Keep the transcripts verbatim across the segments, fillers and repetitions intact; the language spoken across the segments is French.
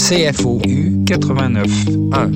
C F O U quatre-vingt-neuf un.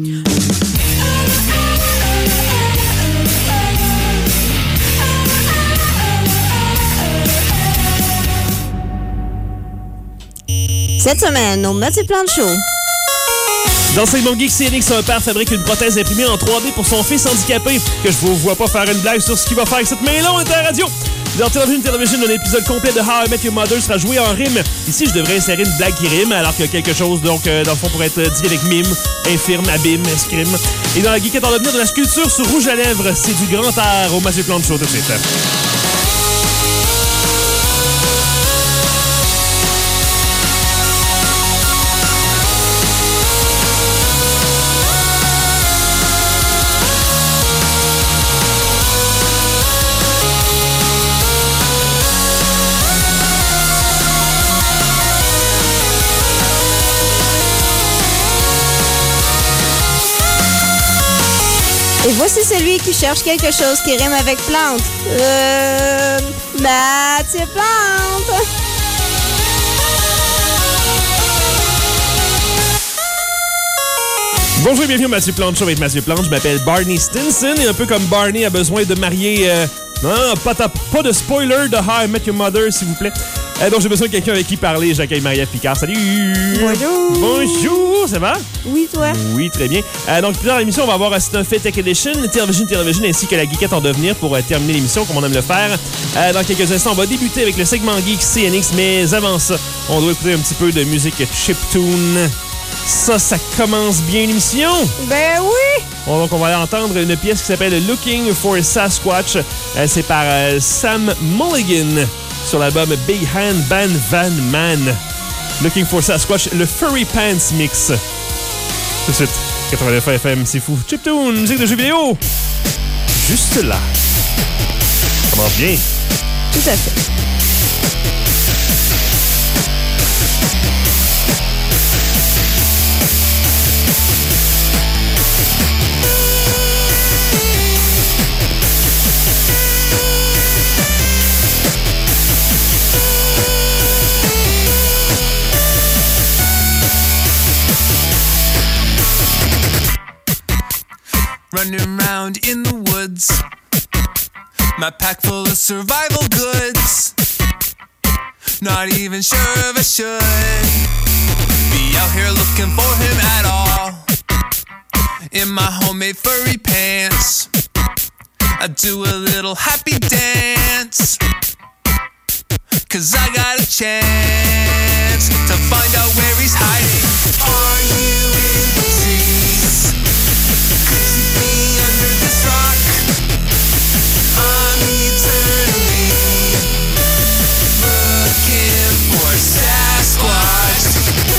Cette semaine, au Mathieu Plante Show. Dans le segment Geek, C N X, un père fabrique une prothèse imprimée en trois D pour son fils handicapé. Que je vous vois pas faire une blague sur ce qu'il va faire avec cette main-là, on est à la radio. Dans Télévision Télévision, un épisode complet de How I Met Your Mother sera joué en rime. Ici, je devrais insérer une blague qui rime, alors que quelque chose, donc, euh, dans le fond, pourrait être dit avec mime, infirme, abîme, escrime. Et dans la geekette en devenir de la sculpture sur rouge à lèvres, c'est du grand art au Mathieu Plante Show tout de suite. Et voici celui qui cherche quelque chose qui rime avec plante. Euh... Mathieu Plante! Bonjour et bienvenue au Mathieu Plante Show avec Mathieu Plante. Je m'appelle Barney Stinson et un peu comme Barney a besoin de marier... Euh... Non, pas, ta... pas de spoiler de How I Met Your Mother, s'il vous plaît. Euh, donc, j'ai besoin de quelqu'un avec qui parler. J'accueille Marie-Ève Picard. Salut! Bonjour! Bonjour! Ça va? Oui, toi? Oui, très bien. Euh, donc, plus dans l'émission, on va avoir C'est un fait Tech Edition, Télévision Télévision ainsi que la geekette en devenir pour euh, terminer l'émission, comme on aime le faire. Euh, dans quelques instants, on va débuter avec le segment Geek C N X, mais avant ça, on doit écouter un petit peu de musique chiptune. Ça, ça commence bien l'émission. Ben oui! Bon, donc, on va entendre une pièce qui s'appelle Looking for Sasquatch. Euh, c'est par euh, Sam Mulligan sur l'album Big Hand Band Van Man. Looking for Sasquatch, le Furry Pants Mix. Tout de suite, quatre-vingt-neuf F M, c'est fou. Chiptune, musique de jeux vidéo. Juste là. Ça commence bien. Tout à fait. Running around in the woods, my pack full of survival goods. Not even sure if I should be out here looking for him at all. In my homemade furry pants, I do a little happy dance, 'cause I got a chance to find out where he's hiding. Are you in the trees? Could you be under this rock? I'm eternally looking for Sasquatch.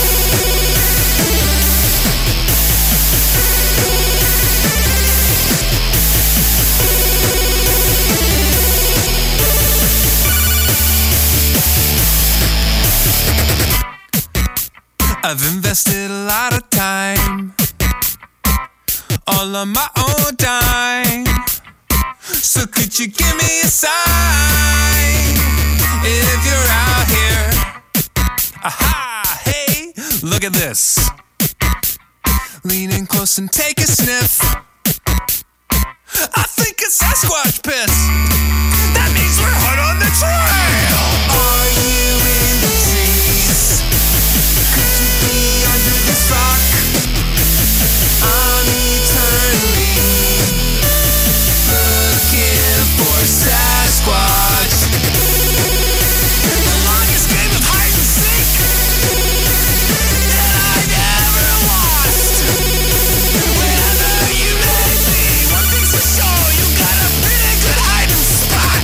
I've invested a lot of time, all on my own dime. So could you give me a sign if you're out here? Aha, hey, look at this. Lean in close and take a sniff. I think it's Sasquatch piss. That means we're hot on the trail. Are you in the trees? Could you be under this rock? I'm eternally looking for Sasquatch. The longest game of hide and seek that I've ever lost. Wherever you may be, one thing's for sure, you got a pretty good hiding spot.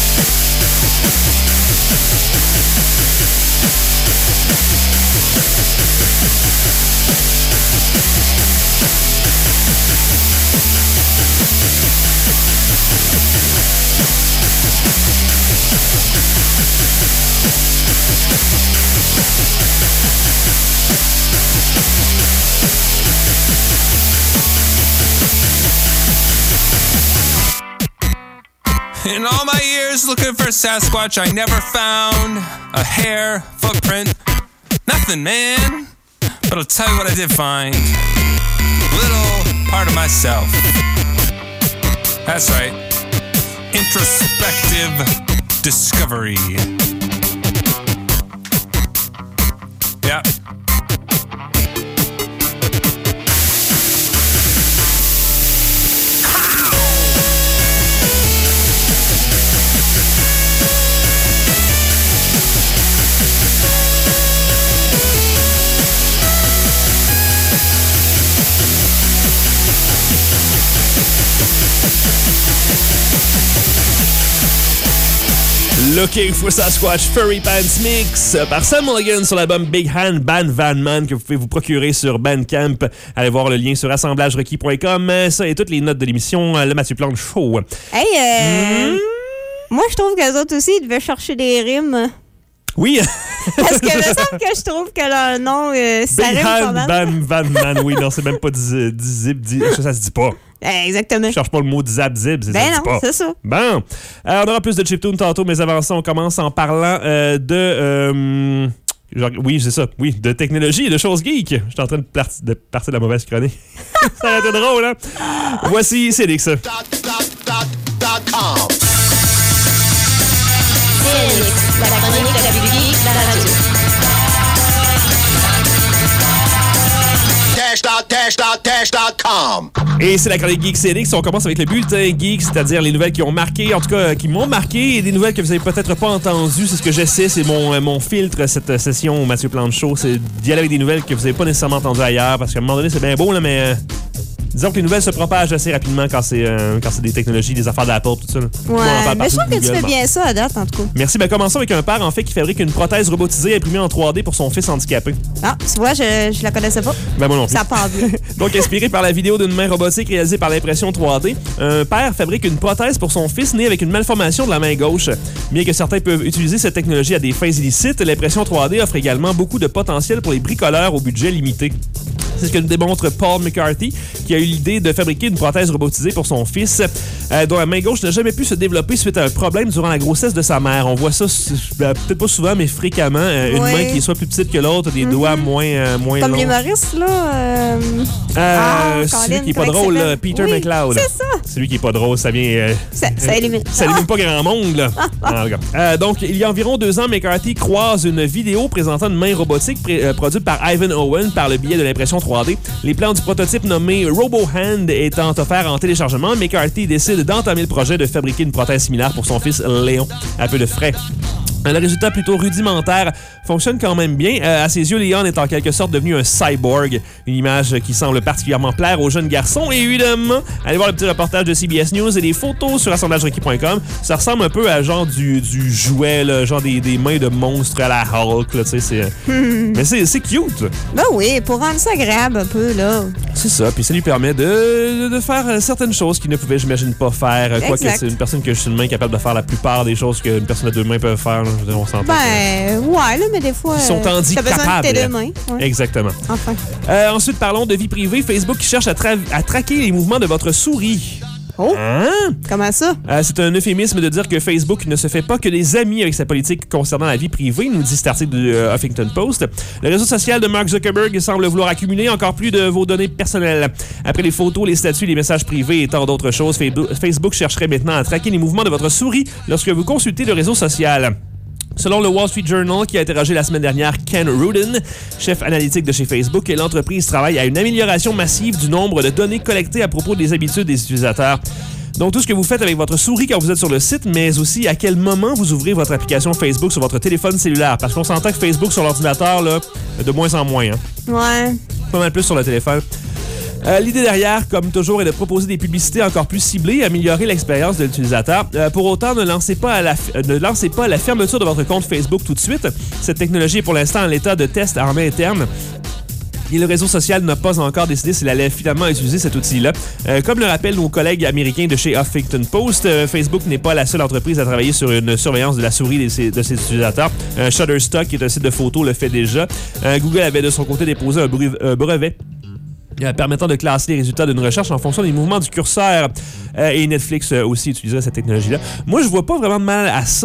In all my years looking for Sasquatch, I never found a hair footprint. Nothing, man. But I'll tell you what I did find. A little part of myself. That's right. Introspective discovery. Yeah. Looking for Sasquatch Furry Pants Mix par Sam Mulligan sur l'album Big Hand Ban Van Man que vous pouvez vous procurer sur Bandcamp. Allez voir le lien sur assemblage requis point com. Ça et toutes les notes de l'émission Le Mathieu Plante Show. Hey, euh, mmh. moi je trouve qu'eux autres aussi ils devaient chercher des rimes. Oui. Parce que il me semble que je trouve que leur nom, euh, ça Big rime pas Hand mal. Ban Van Man. Oui, non, c'est même pas dizip. Diz, diz, ça, ça se dit pas. Exactement. Je cherche pas le mot zap zip, c'est ben ça. non, pas. c'est ça. Bon, alors, on aura plus de chiptune tantôt, mais avant ça, on commence en parlant euh, de. Euh, genre, oui, c'est ça. Oui, de technologie et de choses geek. Je suis en train de, par- de partir de la mauvaise chronique. Ça a été drôle, hein? Voici Célix. Célix, la chronique de la plus geek, la radio. Dash dot com. Et c'est la chronique Geek Célix. On commence avec le bulletin geek, c'est-à-dire les nouvelles qui ont marqué, en tout cas qui m'ont marqué, et des nouvelles que vous avez peut-être pas entendues. C'est ce que j'essaie, c'est mon, mon filtre, cette session au Mathieu Plante Show, c'est d'y aller avec des nouvelles que vous n'avez pas nécessairement entendues ailleurs, parce qu'à un moment donné, c'est bien beau, là, mais... Euh, disons que les nouvelles se propagent assez rapidement quand c'est, euh, quand c'est des technologies, des affaires d'Apple, tout ça. Là. Ouais, mais je trouve que tu fais bon. bien ça à date, en tout cas. Merci. Ben, commençons avec un père, en fait, qui fabrique une prothèse robotisée imprimée en trois D pour son fils handicapé. Ah, tu vois, je, je la connaissais pas. Ben, moi non plus. Ça part bien. Donc, inspiré par la vidéo d'une main robotique réalisée par l'impression trois D, un père fabrique une prothèse pour son fils né avec une malformation de la main gauche. Bien que certains peuvent utiliser cette technologie à des fins illicites, l'impression trois D offre également beaucoup de potentiel pour les bricoleurs au budget limité. C'est ce que nous démontre Paul McCarthy, qui a eu l'idée de fabriquer une prothèse robotisée pour son fils, euh, dont la main gauche n'a jamais pu se développer suite à un problème durant la grossesse de sa mère. On voit ça, euh, peut-être pas souvent, mais fréquemment. Euh, une ouais. main qui est soit plus petite que l'autre, des mm-hmm. doigts moins, euh, moins Comme longs. l'humoriste, là. Euh... Euh, ah, celui qui est pas drôle, là, Peter oui, McLeod. C'est ça. Celui qui est pas drôle, ça vient... Euh, ça, ça élimine. Ça élimine pas grand monde, là. Ah, euh, donc, il y a environ deux ans, McCarthy croise une vidéo présentant une main robotique pré- euh, produite par Ivan Owen par le biais de l'impression trois D. Les plans du prototype nommé RoboHand étant offert en téléchargement, McCarthy décide d'entamer le projet de fabriquer une prothèse similaire pour son fils Léon, à peu de frais. Le résultat plutôt rudimentaire fonctionne quand même bien. Euh, à ses yeux, Leon est en quelque sorte devenu un cyborg, une image qui semble particulièrement plaire aux jeunes garçons. Et évidemment, allez voir le petit reportage de C B S News et les photos sur assemblage requis point com. Ça ressemble un peu à genre du, du jouet, là, genre des, des mains de monstres à la Hulk. Là, c'est, hmm. Mais c'est, c'est cute. Ben oui, pour rendre ça agréable un peu, là. C'est ça, puis ça lui permet de, de faire certaines choses qu'il ne pouvait, j'imagine, pas faire. Quoique c'est une personne qui a juste une main capable de faire la plupart des choses qu'une personne à deux mains peut faire. Là. On s'entend. Ben, ouais, là, mais des fois. Ils sont handicapables. T'as besoin de tes deux mains. Ouais. Exactement. Enfin. Euh, ensuite, parlons de vie privée. Facebook qui cherche à, tra- à traquer les mouvements de votre souris. Oh! Hein? Comment ça? Euh, c'est un euphémisme de dire que Facebook ne se fait pas que des amis avec sa politique concernant la vie privée, nous dit cet article de euh, Huffington Post. Le réseau social de Mark Zuckerberg semble vouloir accumuler encore plus de vos données personnelles. Après les photos, les statuts, les messages privés et tant d'autres choses, Facebook chercherait maintenant à traquer les mouvements de votre souris lorsque vous consultez le réseau social. Selon le Wall Street Journal, qui a interrogé la semaine dernière Ken Rudin, chef analytique de chez Facebook, l'entreprise travaille à une amélioration massive du nombre de données collectées à propos des habitudes des utilisateurs. Donc, tout ce que vous faites avec votre souris quand vous êtes sur le site, mais aussi à quel moment vous ouvrez votre application Facebook sur votre téléphone cellulaire. Parce qu'on s'entend que Facebook sur l'ordinateur, là, de moins en moins. Hein. Ouais. Pas mal plus sur le téléphone. Euh, l'idée derrière, comme toujours, est de proposer des publicités encore plus ciblées et améliorer l'expérience de l'utilisateur. Euh, pour autant, ne lancez pas à la f- ne lancez pas la fermeture de votre compte Facebook tout de suite. Cette technologie est pour l'instant en l'état de test en interne. Et le réseau social n'a pas encore décidé s'il allait finalement utiliser cet outil-là. Euh, comme le rappellent nos collègues américains de chez Huffington Post, euh, Facebook n'est pas la seule entreprise à travailler sur une surveillance de la souris de ses, de ses utilisateurs. Euh, Shutterstock, qui est un site de photos, le fait déjà. Euh, Google avait de son côté déposé un, brev- un brevet Euh, permettant de classer les résultats d'une recherche en fonction des mouvements du curseur. Euh, et Netflix euh, aussi utiliserait cette technologie-là. Moi, je vois pas vraiment de mal à ça.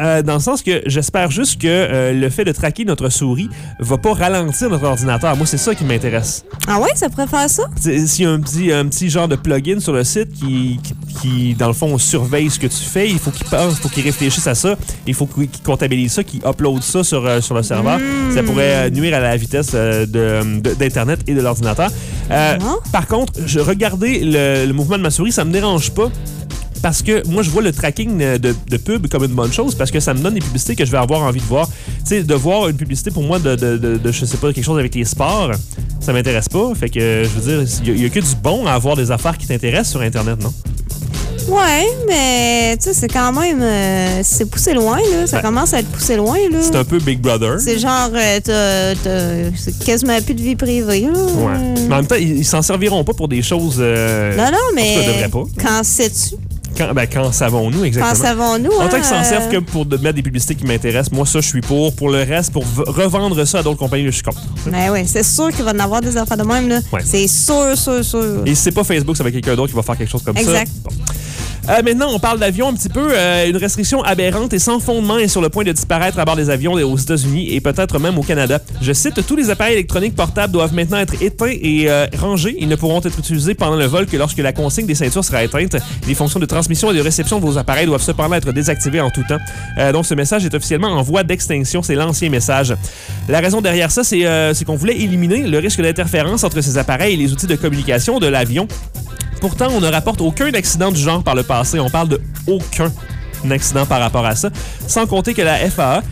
euh, dans le sens que j'espère juste que euh, le fait de traquer notre souris va pas ralentir notre ordinateur. Moi, c'est ça qui m'intéresse. Ah ouais, ça pourrait faire ça? T'sais, s'il y a un petit, un petit genre de plugin sur le site qui, qui, qui, dans le fond, surveille ce que tu fais, il faut qu'il pense, il faut qu'il réfléchisse à ça, il faut qu'il comptabilise ça, qu'il upload ça sur, euh, sur le serveur. Mmh. Ça pourrait nuire à la vitesse euh, de, de, d'Internet et de l'ordinateur. Euh, mmh. Par contre, je regardais le, le mouvement de ma souris, ça me dérange pas. Parce que moi, je vois le tracking de, de pub comme une bonne chose parce que ça me donne des publicités que je vais avoir envie de voir. Tu sais, de voir une publicité pour moi de, de, de, de, je sais pas, quelque chose avec les sports, ça m'intéresse pas. Fait que, je veux dire, il y, y a que du bon à avoir des affaires qui t'intéressent sur Internet, non? Ouais, mais tu sais, c'est quand même... Euh, c'est poussé loin, là. Ça ben, commence à être poussé loin, là. C'est un peu Big Brother. C'est genre, euh, t'as, t'as, c'est quasiment plus de vie privée, là. Ouais. Mais en même temps, ils, ils s'en serviront pas pour des choses... Euh, non, non, mais... En tout cas, devraient pas. Quand sais-tu? Quand, ben, quand savons-nous, exactement. Quand savons-nous, En hein, tant qu'ils s'en servent que pour de mettre des publicités qui m'intéressent, moi, ça, je suis pour. Pour le reste, pour v- revendre ça à d'autres compagnies, je suis contre. Ben oui, c'est sûr qu'il va en avoir des affaires de même, là. Ouais. C'est sûr, sûr, sûr. Et si c'est pas Facebook, ça va être quelqu'un d'autre qui va faire quelque chose comme exact. ça. Exact. Bon. Euh, maintenant, on parle d'avions un petit peu. Euh, une restriction aberrante et sans fondement est sur le point de disparaître à bord des avions aux États-Unis et peut-être même au Canada. Je cite, tous les appareils électroniques portables doivent maintenant être éteints et euh, rangés. Ils ne pourront être utilisés pendant le vol que lorsque la consigne des ceintures sera éteinte. Les fonctions de transmission et de réception de vos appareils doivent cependant être désactivées en tout temps. Euh, donc, ce message est officiellement en voie d'extinction. C'est l'ancien message. La raison derrière ça, c'est, euh, c'est qu'on voulait éliminer le risque d'interférence entre ces appareils et les outils de communication de l'avion. Pourtant, on ne rapporte aucun accident du genre par le passé. On parle de aucun accident par rapport à ça. Sans compter que la F A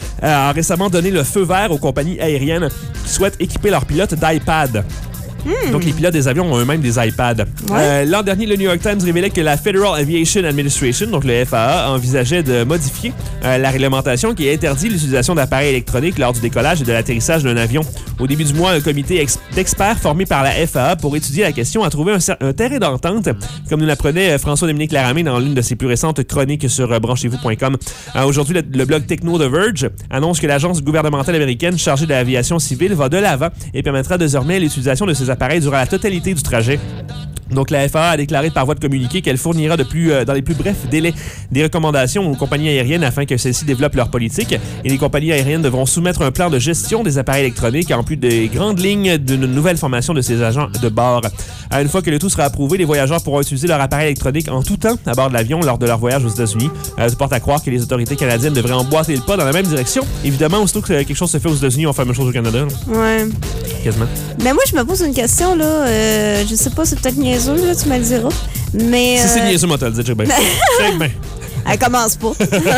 A a récemment donné le feu vert aux compagnies aériennes qui souhaitent équiper leurs pilotes d'iPad. Hmm. Donc, les pilotes des avions ont eux-mêmes des iPads. Ouais. Euh, l'an dernier, le New York Times révélait que la Federal Aviation Administration, donc le F A A, envisageait de modifier euh, la réglementation qui interdit l'utilisation d'appareils électroniques lors du décollage et de l'atterrissage d'un avion. Au début du mois, un comité ex- d'experts formé par la F A A pour étudier la question a trouvé un, un terrain d'entente, comme nous l'apprenait François-Dominique Laramée dans l'une de ses plus récentes chroniques sur euh, branchez vous point com. Euh, aujourd'hui, le, le blog Techno The Verge annonce que l'agence gouvernementale américaine chargée de l'aviation civile va de l'avant et permettra désormais l'utilisation de ces appareils durant la totalité du trajet. Donc, la F A A a déclaré par voie de communiqué qu'elle fournira de plus, euh, dans les plus brefs délais des recommandations aux compagnies aériennes afin que celles-ci développent leur politique. Et les compagnies aériennes devront soumettre un plan de gestion des appareils électroniques en plus des grandes lignes d'une nouvelle formation de ces agents de bord. Une fois que le tout sera approuvé, les voyageurs pourront utiliser leur appareil électronique en tout temps à bord de l'avion lors de leur voyage aux États-Unis. Euh, ça porte à croire que les autorités canadiennes devraient emboîter le pas dans la même direction. Évidemment, aussitôt que quelque chose se fait aux États-Unis, on fait la même chose au Canada. Là. Ouais. Quasiment. Mais moi, je me pose une question, là. Euh, je sais pas, c'est peut-être niaiseux, là, tu me le diras. Mais. Si euh... c'est niaiseux, moi, t'as le dit, check bien. Check bien. Elle commence pas.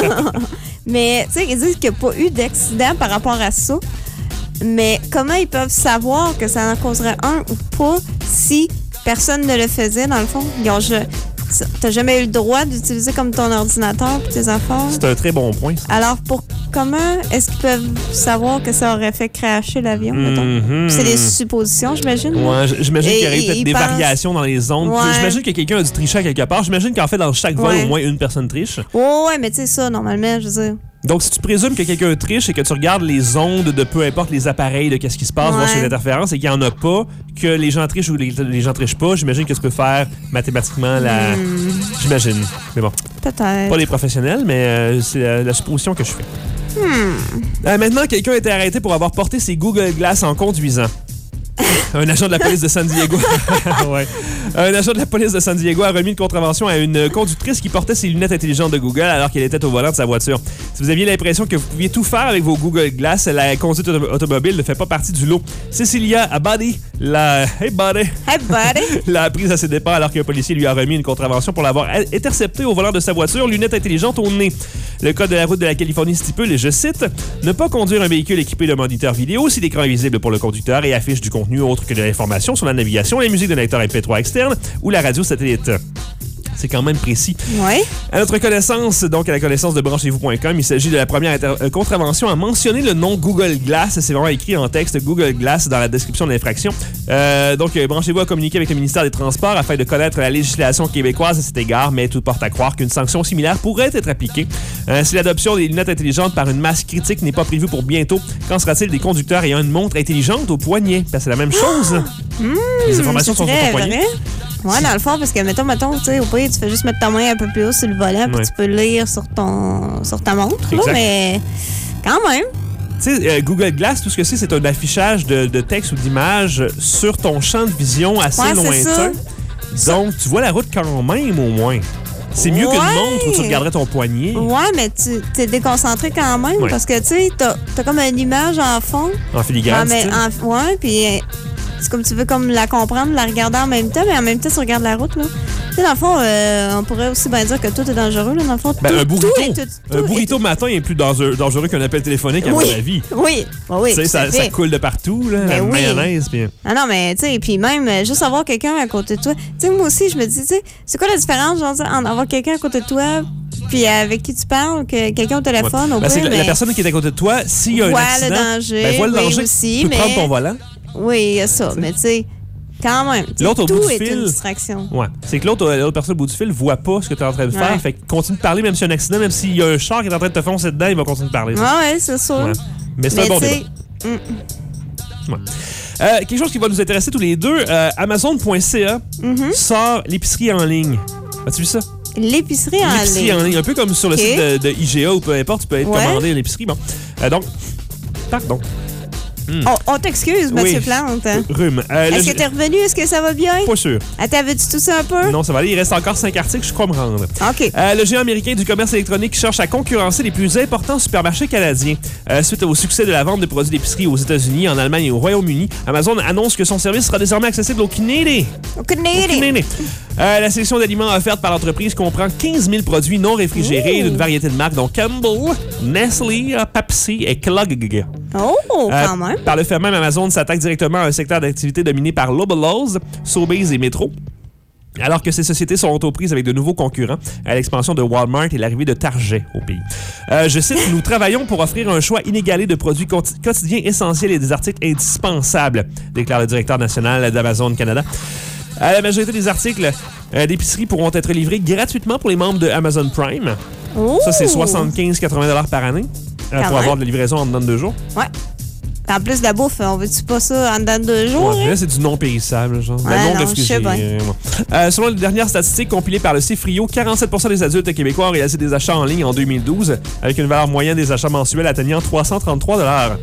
Mais, tu sais, ils disent qu'il n'y a pas eu d'accident par rapport à ça. Mais comment ils peuvent savoir que ça en causerait un ou pas si personne ne le faisait, dans le fond? Ils ont, je... T'as jamais eu le droit d'utiliser comme ton ordinateur pour tes affaires? C'est un très bon point. Ça. Alors, pour comment est-ce qu'ils peuvent savoir que ça aurait fait crasher l'avion, mm-hmm. mettons? C'est des suppositions, j'imagine. Ouais, j'imagine et, qu'il y aurait peut-être des pensent... variations dans les ondes. Ouais. J'imagine que quelqu'un a dû tricher à quelque part. J'imagine qu'en fait, dans chaque vol, ouais. au moins une personne triche. Oh, ouais, mais tu sais ça, normalement, je veux dire. Donc, si tu présumes que quelqu'un triche et que tu regardes les ondes de peu importe les appareils de qu'est-ce qui se passe, ouais. voir sur les interférences et qu'il n'y en a pas, que les gens trichent ou les, les gens trichent pas, j'imagine que tu peux faire mathématiquement la... Mm. J'imagine. Mais bon. Peut-être. Pas les professionnels, mais euh, c'est la, la supposition que je fais. Hmm. Euh, maintenant, quelqu'un a été arrêté pour avoir porté ses Google Glass en conduisant. Un agent de la police de San Diego. ouais. Un agent de la police de San Diego a remis une contravention à une conductrice qui portait ses lunettes intelligentes de Google alors qu'elle était au volant de sa voiture. Si vous aviez l'impression que vous pouviez tout faire avec vos Google Glass, la conduite auto- automobile ne fait pas partie du lot. Cecilia Abadi, la Hey buddy, hey buddy, l'a prise à ses dépens alors qu'un policier lui a remis une contravention pour l'avoir interceptée au volant de sa voiture, lunettes intelligentes au nez. Le code de la route de la Californie stipule, et je cite, ne pas conduire un véhicule équipé de moniteur vidéo si l'écran est visible pour le conducteur et affiche du contenu autre que de l'information sur la navigation, la musique d'un lecteur M P trois externe ou la radio satellite. C'est quand même précis. Oui. À notre connaissance, donc à la connaissance de branchez vous point com, il s'agit de la première inter- euh, contravention à mentionner le nom Google Glass. C'est vraiment écrit en texte Google Glass dans la description de l'infraction. Euh, donc, euh, branchez-vous à communiquer avec le ministère des Transports afin de connaître la législation québécoise à cet égard, mais tout porte à croire qu'une sanction similaire pourrait être appliquée. Euh, si l'adoption des lunettes intelligentes par une masse critique n'est pas prévue pour bientôt, qu'en sera-t-il des conducteurs ayant une montre intelligente au poignet? Parce que c'est la même chose. Mmh, Les informations sont sur ton poignet. Vrai? Ouais, dans le fond, parce que, mettons, mettons, tu sais, au pire, tu fais juste mettre ta main un peu plus haut sur le volant, puis Ouais. tu peux lire sur, ton, sur ta montre, là, Exact. mais quand même. Tu sais, euh, Google Glass, tout ce que c'est, c'est un affichage de, de texte ou d'image sur ton champ de vision assez Ouais, c'est lointain. Donc, tu vois la route quand même, au moins. C'est mieux Ouais. qu'une montre où tu regarderais ton poignet Ouais, mais tu t'es déconcentré quand même, Ouais. parce que, tu sais, t'as as comme une image en fond. en filigrane. Ah, mais tu sais. en- ouais, puis euh, c'est comme tu veux comme la comprendre, la regarder en même temps, mais en même temps, tu regardes la route, là. Tu sais, dans le fond, euh, on pourrait aussi bien dire que tout est dangereux, là, dans le fond. Ben, tout, un burrito, tout est- tout- un tout burrito est- matin est plus dangereux, dangereux qu'un appel téléphonique, à Oui. mon avis. Oui, oui, oui. Tu sais, tout ça, à ça fait. coule de partout, là, la Ben oui. mayonnaise. Puis... Ah non, mais tu sais, puis même, euh, juste avoir quelqu'un à côté de toi. Tu sais, moi aussi, je me dis, tu sais, c'est quoi la différence, genre, en avoir quelqu'un à côté de toi, puis avec qui tu parles, que quelqu'un au téléphone, Ouais. au Ben, c'est pire, que la, la mais- personne qui est à côté de toi, s'il y a un Voit accident, le danger, ben, voit le oui, danger, aussi, tu peux mais- prendre ton volant. Oui, il y a ça, mais tu sais, quand même. tu sais, L'autre au tout bout du est fil. une distraction. Ouais. C'est que l'autre, l'autre personne au bout du fil voit pas ce que tu es en train de faire. Ouais. Fait que continue de parler, même s'il y a un accident, même s'il y a un char qui est en train de te foncer dedans, il va continuer de parler. Ouais, ça. ouais, c'est sûr. Ouais. Mais c'est Mais un bon tu débat. sais, Ouais. Euh, quelque chose qui va nous intéresser tous les deux, euh, Amazon point C A Mm-hmm. sort l'épicerie en ligne. As-tu vu ça? l'épicerie en L'épicerie ligne. en ligne. Un peu comme sur le Ok. site de, de I G A ou peu importe, tu peux être Ouais. commandé à l'épicerie. Bon. Euh, donc, pardon. On, on t'excuse, Mathieu Oui. Plante. Rhume. Euh, le- Est-ce que t'es revenu? Est-ce que ça va bien? Pas sûr. Attends, veux-tu tousser un peu? Non, ça va aller. Il reste encore cinq articles, je crois me rendre. OK. Euh, le géant américain du commerce électronique cherche à concurrencer les plus importants supermarchés canadiens. Euh, suite au succès de la vente de produits d'épicerie aux États-Unis, en Allemagne et au Royaume-Uni, Amazon annonce que son service sera désormais accessible au Canada. Au Canadien. Canada. Euh, la sélection d'aliments offerte par l'entreprise comprend quinze mille produits non réfrigérés Ouh. d'une variété de marques dont Campbell, Nestlé, Pepsi et Kellogg. Oh, Euh, quand même. Par le fait même, Amazon s'attaque directement à un secteur d'activité dominé par Loblaws, Sobeys et Metro. Alors que ces sociétés sont aux prises avec de nouveaux concurrents à l'expansion de Walmart et l'arrivée de Target au pays. Euh, je cite, « Nous travaillons pour offrir un choix inégalé de produits quoti- quotidiens essentiels et des articles indispensables », déclare le directeur national d'Amazon Canada. Euh, la majorité des articles euh, d'épicerie pourront être livrés gratuitement pour les membres de Amazon Prime. Oh. Ça, c'est soixante-quinze à quatre-vingts dollars par année euh, Quand pour même. avoir de la livraison en dedans de deux jours. Ouais. En plus de la bouffe, on veut-tu pas ça en dedans de deux jours? Ouais, mais hein? là, c'est du non périssable, genre. Ouais, non non, réfrigéré, je sais bien. euh, ouais. Euh, selon les dernières statistiques compilées par le Cifrio, quarante-sept pour cent des adultes québécois ont réalisé des achats en ligne en deux mille douze, avec une valeur moyenne des achats mensuels atteignant trois cent trente-trois dollars.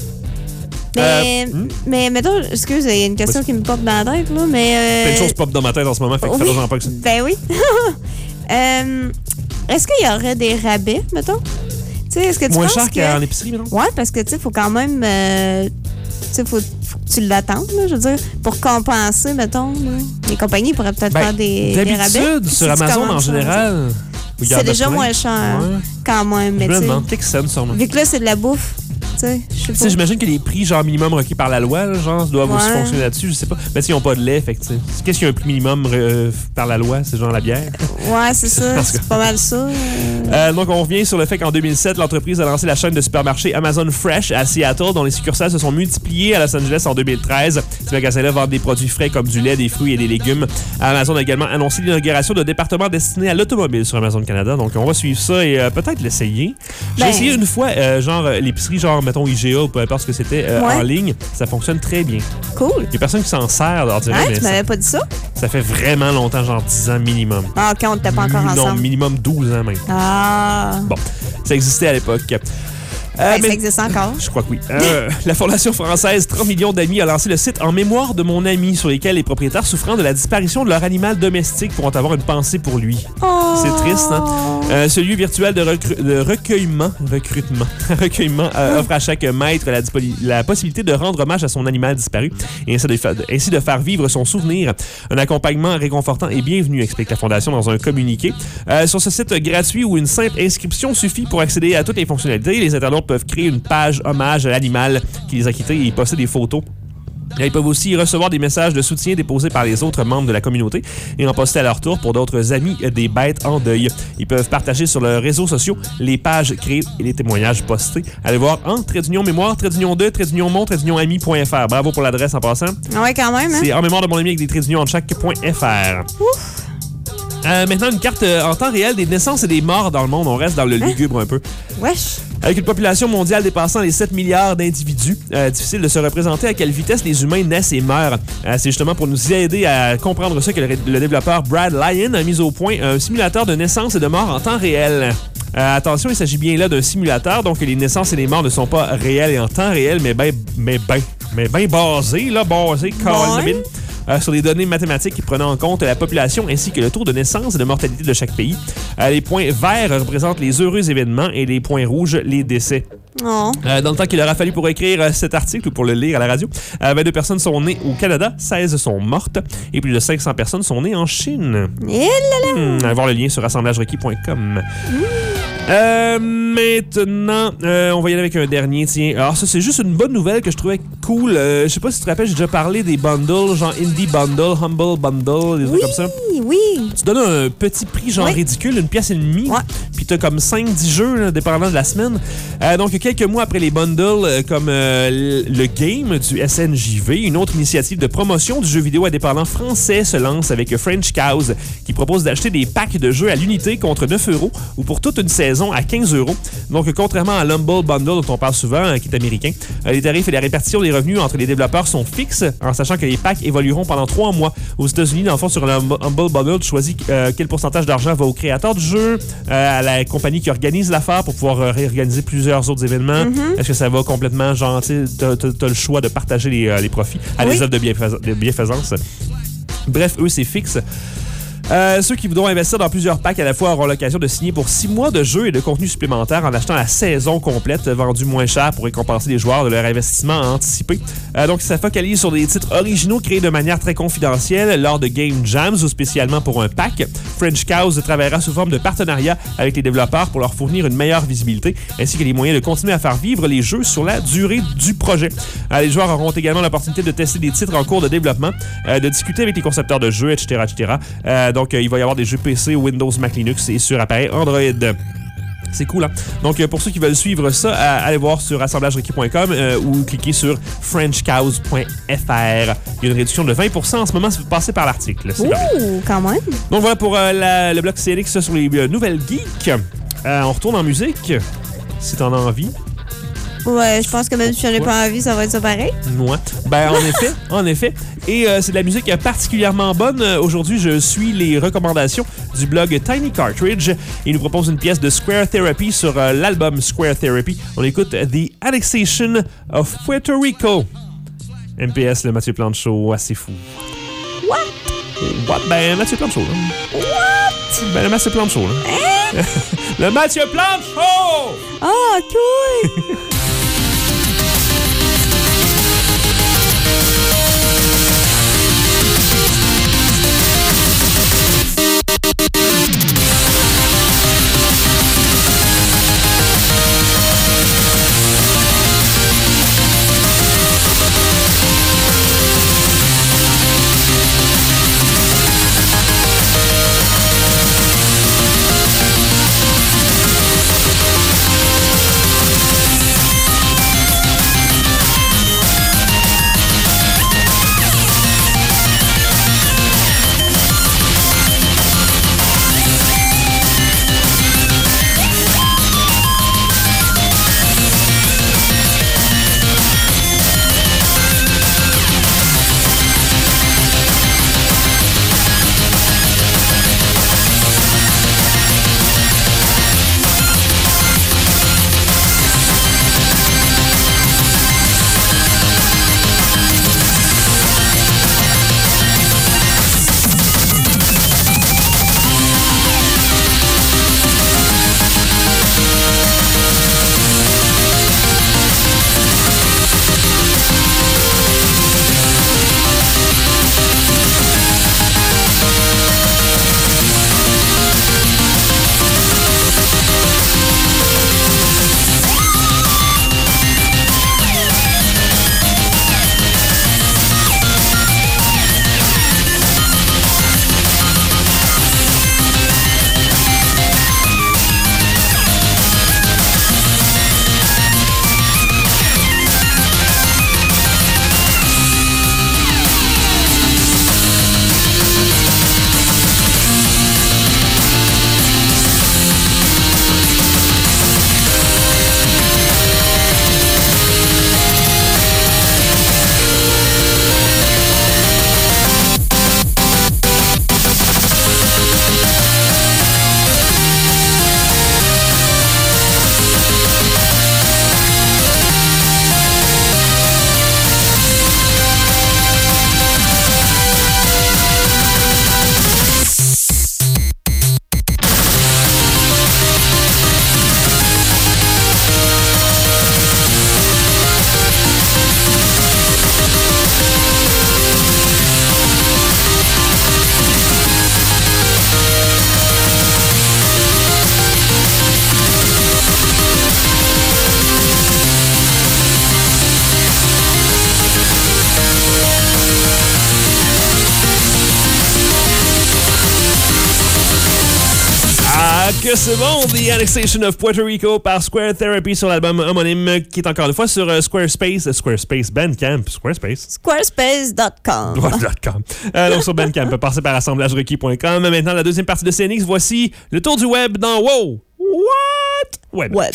Mais, Euh, hmm? mais mettons, excuse, il y a une question Vas-y. qui me pop dans la tête, là, mais... Euh... Plein de choses pop dans ma tête en ce moment, fait que oui. fais-en pas que ça. Ben oui. Euh, est-ce qu'il y aurait des rabais, mettons? Tu sais, est-ce que tu Moins penses cher que... qu'en épicerie, maintenant? Ouais, parce que, tu sais, faut quand même... euh, tu sais, faut, faut que tu l'attendes, là, je veux dire, pour compenser, mettons. Là. Les compagnies pourraient peut-être Ben, faire des, des rabais. D'habitude, Si sur tu Amazon, commandes en sur général... Amazon. vous C'est gardez déjà plein. moins cher, Ouais. quand même. Je Mais me tu sais, demande, quelques cents sûrement. vu que là, c'est de la bouffe, tu sais, je sais Tu pas. sais, j'imagine que les prix, genre minimum requis par la loi, là, genre, doivent aussi Ouais. fonctionner là-dessus, je sais pas. Mais s'ils n'ont pas de lait, fait que, tu sais, qu'est-ce qu'il y a un prix minimum euh, par la loi? C'est genre la bière. Ouais, c'est ça. Parce que- C'est pas mal ça. euh. Euh, donc, on revient sur le fait qu'en deux mille sept, l'entreprise a lancé la chaîne de supermarchés Amazon Fresh à Seattle, dont les succursales se sont multipliées à Los Angeles en deux mille treize. Ces magasins-là vendent des produits frais comme du lait, des fruits et des légumes. Amazon a également annoncé l'inauguration d'un département destiné à l'automobile sur Amazon Canada. Donc, on va suivre ça et euh, peut-être l'essayer. J'ai Ben- essayé une fois, euh, genre, euh, l'épicerie, genre, mettons, I G A ou peu importe ce que c'était, euh, Ouais. en ligne. Ça fonctionne très bien. Cool. Il y a personne qui s'en sert, on dirait, Hein, mais tu ça, m'avais pas dit ça? ça fait vraiment longtemps, genre dix ans minimum. Ah, quand on n'était pas encore non, ensemble. minimum douze ans même. Ah. Bon, ça existait à l'époque. Euh, Ben, mais- ça existe encore. Je crois que oui. Euh, la Fondation française trente millions d'amis a lancé le site En mémoire de mon ami, sur lequel les propriétaires souffrant de la disparition de leur animal domestique pourront avoir une pensée pour lui. Oh. C'est triste, hein? Euh, ce lieu virtuel de, recru- de recueillement, recrutement, recueillement euh, offre à chaque maître la, dispo- la possibilité de rendre hommage à son animal disparu et ainsi de, fa- ainsi de faire vivre son souvenir. Un accompagnement réconfortant et bienvenu, explique la Fondation dans un communiqué. Euh, sur ce site gratuit où une simple inscription suffit pour accéder à toutes les fonctionnalités, les internautes peuvent créer une page hommage à l'animal qui les a quittés et y poster des photos. Et ils peuvent aussi recevoir des messages de soutien déposés par les autres membres de la communauté et en poster à leur tour pour d'autres amis des bêtes en deuil. Ils peuvent partager sur leurs réseaux sociaux les pages créées et les témoignages postés. Allez voir en trait d'union mémoire, trait d'union deux, trait d'union mon, trait d'union ami point f r. Bravo pour l'adresse en passant. Ah ouais, quand même, hein? C'est en mémoire de mon ami avec des traits d'union en chaque point F R. Euh, maintenant, une carte euh, en temps réel des naissances et des morts dans le monde. On reste dans le lugubre un peu. Wesh. Avec une population mondiale dépassant les sept milliards d'individus, euh, difficile de se représenter à quelle vitesse les humains naissent et meurent. Euh, c'est justement pour nous aider à comprendre ça que le, le développeur Brad Lyon a mis au point un simulateur de naissance et de mort en temps réel. Euh, attention, il s'agit bien là d'un simulateur, donc les naissances et les morts ne sont pas réelles et en temps réel, mais bien mais ben, mais ben basés, là, basés, ouais. Euh, sur des données mathématiques qui prenaient en compte la population ainsi que le taux de naissance et de mortalité de chaque pays. Euh, les points verts représentent les heureux événements et les points rouges, les décès. Oh. Euh, dans le temps qu'il aura fallu pour écrire euh, cet article ou pour le lire à la radio, euh, vingt-deux personnes sont nées au Canada, seize sont mortes et plus de cinq cents personnes sont nées en Chine. Et là là. Hmm, allez voir le lien sur assemblage requis point com. Mmh. Euh, maintenant, euh, on va y aller avec un dernier. Tiens, alors ça, c'est juste une bonne nouvelle que je trouvais cool. Euh, je sais pas si tu te rappelles, j'ai déjà parlé des bundles, genre Indie Bundle, Humble Bundle, des oui, trucs comme ça. Oui, oui. Tu donnes un petit prix genre oui. ridicule, une pièce et demie, ouais. puis t'as comme cinq dix jeux, là, dépendant de la semaine. Euh, donc, quelques mois après les bundles, euh, comme euh, le game du S N J V, une autre initiative de promotion du jeu vidéo indépendant français se lance avec French Cows, qui propose d'acheter des packs de jeux à l'unité contre neuf euros ou pour toute une saison à quinze euros. Donc, contrairement à l'Humble Bundle dont on parle souvent, euh, qui est américain, euh, les tarifs et la répartition des revenus entre les développeurs sont fixes, en sachant que les packs évolueront pendant trois mois. Aux États-Unis, dans le fond, sur un Humble Bundle, tu choisis euh, quel pourcentage d'argent va au créateur du jeu, euh, à la compagnie qui organise l'affaire pour pouvoir euh, réorganiser plusieurs autres événements. Mm-hmm. Est-ce que ça va complètement, genre, tu sais, t'as, t'as le choix de partager les, euh, les profits à oui. des œuvres de, bienfais- de bienfaisance. Bref, eux, c'est fixe. Euh, ceux qui voudront investir dans plusieurs packs à la fois auront l'occasion de signer pour six mois de jeux et de contenu supplémentaire en achetant la saison complète vendue moins cher pour récompenser les joueurs de leur investissement anticipé. Euh, donc, ça focalise sur des titres originaux créés de manière très confidentielle lors de Game Jams ou spécialement pour un pack. French Cows travaillera sous forme de partenariat avec les développeurs pour leur fournir une meilleure visibilité ainsi que les moyens de continuer à faire vivre les jeux sur la durée du projet. Euh, les joueurs auront également l'opportunité de tester des titres en cours de développement, euh, de discuter avec les concepteurs de jeux, et cetera, et cetera. Euh, donc, euh, il va y avoir des jeux P C, Windows, Mac, Linux et sur appareil Android. C'est cool, hein? Donc, pour ceux qui veulent suivre ça, allez voir sur assemblage requis point com euh, ou cliquez sur french cows point f r. Il y a une réduction de vingt pour cent en ce moment si vous passez par l'article. C'est Ouh, quand même. Donc, voilà pour euh, la, le bloc C L X sur les euh, nouvelles geeks. Euh, on retourne en musique, si t'en as envie. Ouais, je pense que même si j'en ai pas envie, ça va être ça pareil. Ouais. Ben, en effet, en effet. Et euh, c'est de la musique particulièrement bonne. Aujourd'hui, je suis les recommandations du blog Tiny Cartridge. Il nous propose une pièce de Square Therapy sur euh, l'album Square Therapy. On écoute The Annexation of Puerto Rico. M P S, le Mathieu Plante Show, assez fou. What? What? Ben, Mathieu Plante Show, là. What? Ben, le Mathieu Plante Show, là. Hein? Le Mathieu Plante Show! Ah, oh, cool! We'll be right back. que c'est bon! The Annexation of Puerto Rico par Square Therapy sur l'album homonyme qui est encore une fois sur euh, Squarespace, euh, Squarespace, Bandcamp, Squarespace. Squarespace dot com. Ouais, .com. Euh, donc sur Bandcamp, passez par assemblage requis point com. Maintenant, la deuxième partie de C N X, voici le tour du web dans Wow! What? Web. Web.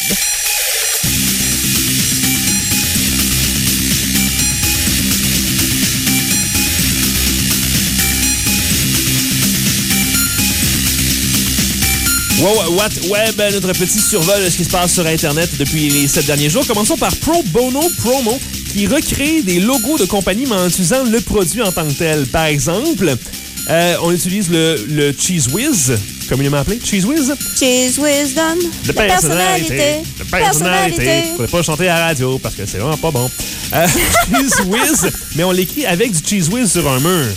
Wow, what web, notre petit survol de ce qui se passe sur Internet depuis les sept derniers jours. Commençons par Pro Bono Promo, qui recrée des logos de compagnie mais en utilisant le produit en tant que tel. Par exemple, euh, on utilise le, le Cheese Whiz, communément appelé Cheese Whiz. Cheese Wisdom. De personnalité. De personnalité. Faudrait pas chanter à la radio parce que c'est vraiment pas bon. Euh, Cheese Whiz, mais on l'écrit avec du Cheese Whiz sur un mur.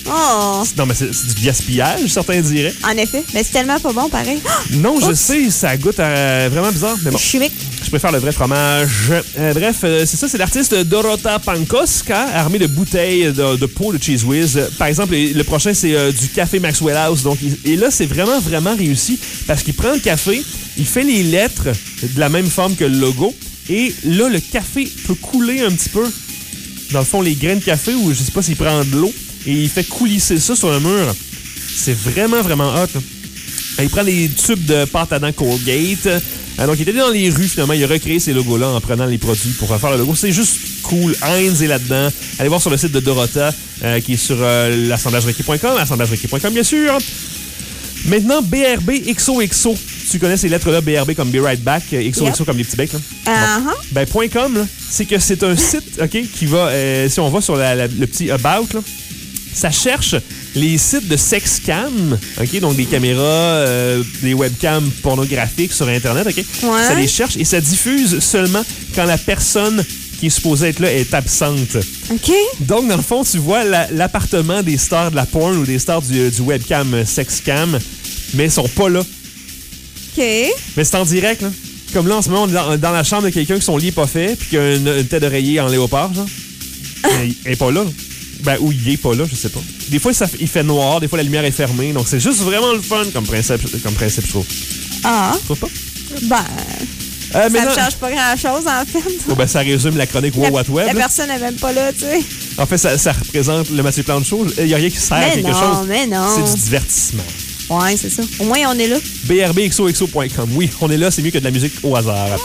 Oh. Non, mais c'est, c'est du gaspillage, certains diraient. En effet. Mais c'est tellement pas bon, pareil. Non, je Oups. sais, ça goûte euh, vraiment bizarre, mais bon. Chimique. Je préfère le vrai fromage. Euh, bref, euh, c'est ça, c'est l'artiste Dorota Pankoska, armé de bouteilles de, de peau de Cheese Whiz. Par exemple, le prochain, c'est euh, du café Maxwell House. Donc, il, et là, c'est vraiment, vraiment réussi parce qu'il prend le café, il fait les lettres de la même forme que le logo, et là, le café peut couler un petit peu. Dans le fond, les grains de café, ou je sais pas s'il prend de l'eau, et il fait coulisser ça sur le mur. C'est vraiment, vraiment hot. Là. Il prend des tubes de pâte à dents Colgate. Euh, donc, il était dans les rues, finalement. Il a recréé ces logos-là en prenant les produits pour refaire le logo. C'est juste cool. Heinz est là-dedans. Allez voir sur le site de Dorota, euh, qui est sur euh, l'assemblage requis point com. assemblage requis point com, bien sûr. Maintenant, B R B X O X O. Tu connais ces lettres-là, B R B comme Be Right Back, X O X O yep. comme les petits becs. Là. Uh-huh. Bon. Ben, point .com, là, c'est que c'est un site, OK, qui va, euh, si on va sur la, la, le petit About, là, ça cherche les sites de sexcam, OK, donc des caméras, euh, des webcams pornographiques sur Internet, OK? Ouais. Ça les cherche et ça diffuse seulement quand la personne qui est supposée être là est absente. OK. Donc, dans le fond, tu vois la, l'appartement des stars de la porn ou des stars du, du webcam sexcam, mais ils sont pas là. OK. Mais c'est en direct, là. Comme là, en ce moment, on est dans, dans la chambre de quelqu'un que son lit n'est pas fait puis qui a une, une tête d'oreiller en léopard, genre. Mais il est pas là, là. Ben, ou il est pas là, je sais pas. Des fois, ça, il fait noir, des fois, la lumière est fermée. Donc, c'est juste vraiment le fun comme principe, comme principe je trouve. Ah. Tu trouves pas? Ben, Euh, ça maintenant- ne change pas grand-chose, en fait. Oh, ben, ça résume la chronique Wow La, What Web. la personne n'est même pas là, tu sais. En fait, ça, ça représente le Mathieu Plante Show. Il n'y a rien qui sert à Mais quelque non, chose. mais non. C'est du divertissement. Ouais, c'est ça. Au moins, on est là. B R B X O X O point com. Oui, on est là, c'est mieux que de la musique au hasard.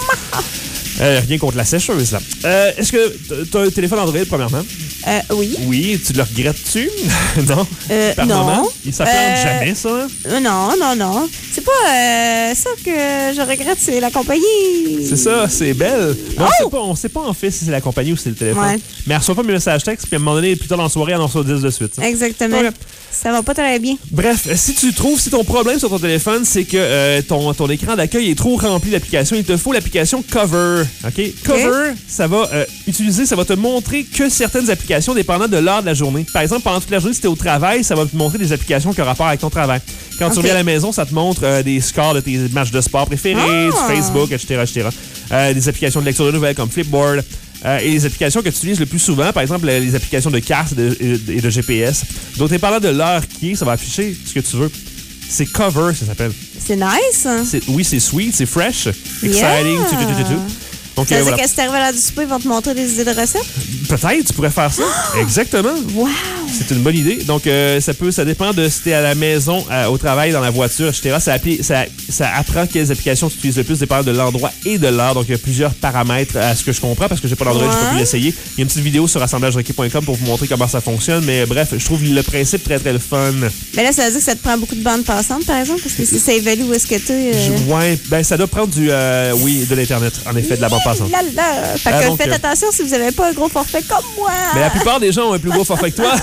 Euh, rien contre la sécheuse, là. Euh, est-ce que tu as un téléphone Android, premièrement? Euh, oui. Oui. Tu le regrettes-tu? Non? Euh, Par non. moment? Il s'appelle Euh, jamais, ça? Hein? Euh, non, non, non. C'est pas euh, ça que je regrette, c'est la compagnie. C'est ça, c'est belle. Mais Oh! on sait pas, on sait pas en fait si c'est la compagnie ou si c'est le téléphone. Ouais. Mais elle reçoit pas mes messages textes, puis à un moment donné, plus tard dans la soirée, elle en reçoit dix de suite. ça. Exactement. Ouais. Ça va pas très bien. Bref, si tu trouves, si ton problème sur ton téléphone, c'est que euh, ton, ton écran d'accueil est trop rempli d'applications, il te faut l'application Cover. OK? Cover, ça va euh, utiliser, ça va te montrer que certaines applications dépendant de l'heure de la journée. Par exemple, pendant toute la journée, si tu es au travail, ça va te montrer des applications qui ont rapport avec ton travail. Quand OK. tu reviens à la maison, ça te montre euh, des scores de tes matchs de sport préférés, Ah! du Facebook, et cetera, et cetera. Euh, des applications de lecture de nouvelles comme Flipboard. Euh, et les applications que tu utilises le plus souvent, par exemple, les, les applications de carte et de, et de G P S. Donc, tu es parlant de l'heure qui est, ça va afficher ce que tu veux. C'est Cover, ça s'appelle. C'est nice. hein? C'est, oui, c'est sweet, c'est fresh, exciting, Yeah. tout, tout, tout, tout. Donc, Ça euh, veut dire voilà. que si t'arrives à l'heure du souper, ils vont te montrer des idées de recettes? Peut-être, tu pourrais faire ça. Exactement. Wow! C'est une bonne idée. Donc, euh, ça peut, ça dépend de si t'es à la maison, à- au travail, dans la voiture, et cetera. Ça, appli- ça, ça apprend quelles applications tu utilises le plus, dépendant de l'endroit et de l'heure. Donc, il y a plusieurs paramètres à ce que je comprends parce que j'ai pas l'endroit, j'ai pas pu Ouais. l'essayer. Il y a une petite vidéo sur assemblage requis point com pour vous montrer comment ça fonctionne. Mais bref, je trouve le principe très, très le fun. Mais là, ça veut dire que ça te prend beaucoup de bandes passantes, par exemple, parce que si ça évalue où est-ce que tu es. Je- Ouais, ben ça doit prendre du, euh, oui, de l'Internet. En effet, de la bande passante. Là, là. Fait Ah, que donc, faites euh, attention si vous n'avez pas un gros forfait comme moi. Mais la plupart des gens ont un plus gros forfait que toi.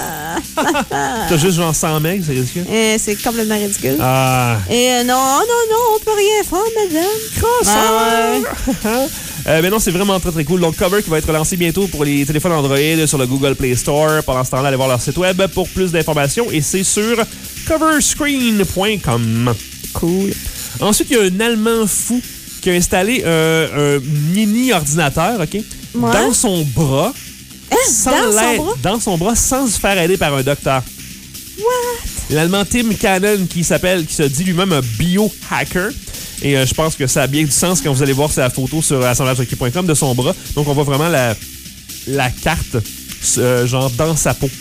T'as juste genre cent megs, c'est ridicule. Euh, c'est complètement ridicule. Ah. Et euh, non, non, non, on peut rien faire, madame. Ah, ouais. Euh, mais non, c'est vraiment très très cool. Donc, Cover qui va être lancé bientôt pour les téléphones Android sur le Google Play Store. Pendant ce temps-là, allez voir leur site web pour plus d'informations et c'est sur coverscreen point com. Cool. Ensuite, il y a un Allemand fou qui a installé euh, un mini ordinateur, OK, Ouais. dans son bras. Hein, sans dans son l'aide- bras? Dans son bras, sans se faire aider par un docteur. What? l'Allemand Tim Cannon qui s'appelle, qui se dit lui-même un biohacker. Et euh, je pense que ça a bien du sens quand vous allez voir sa photo sur assemblage hockey point com de son bras. Donc, on voit vraiment la, la carte, euh, genre, dans sa peau.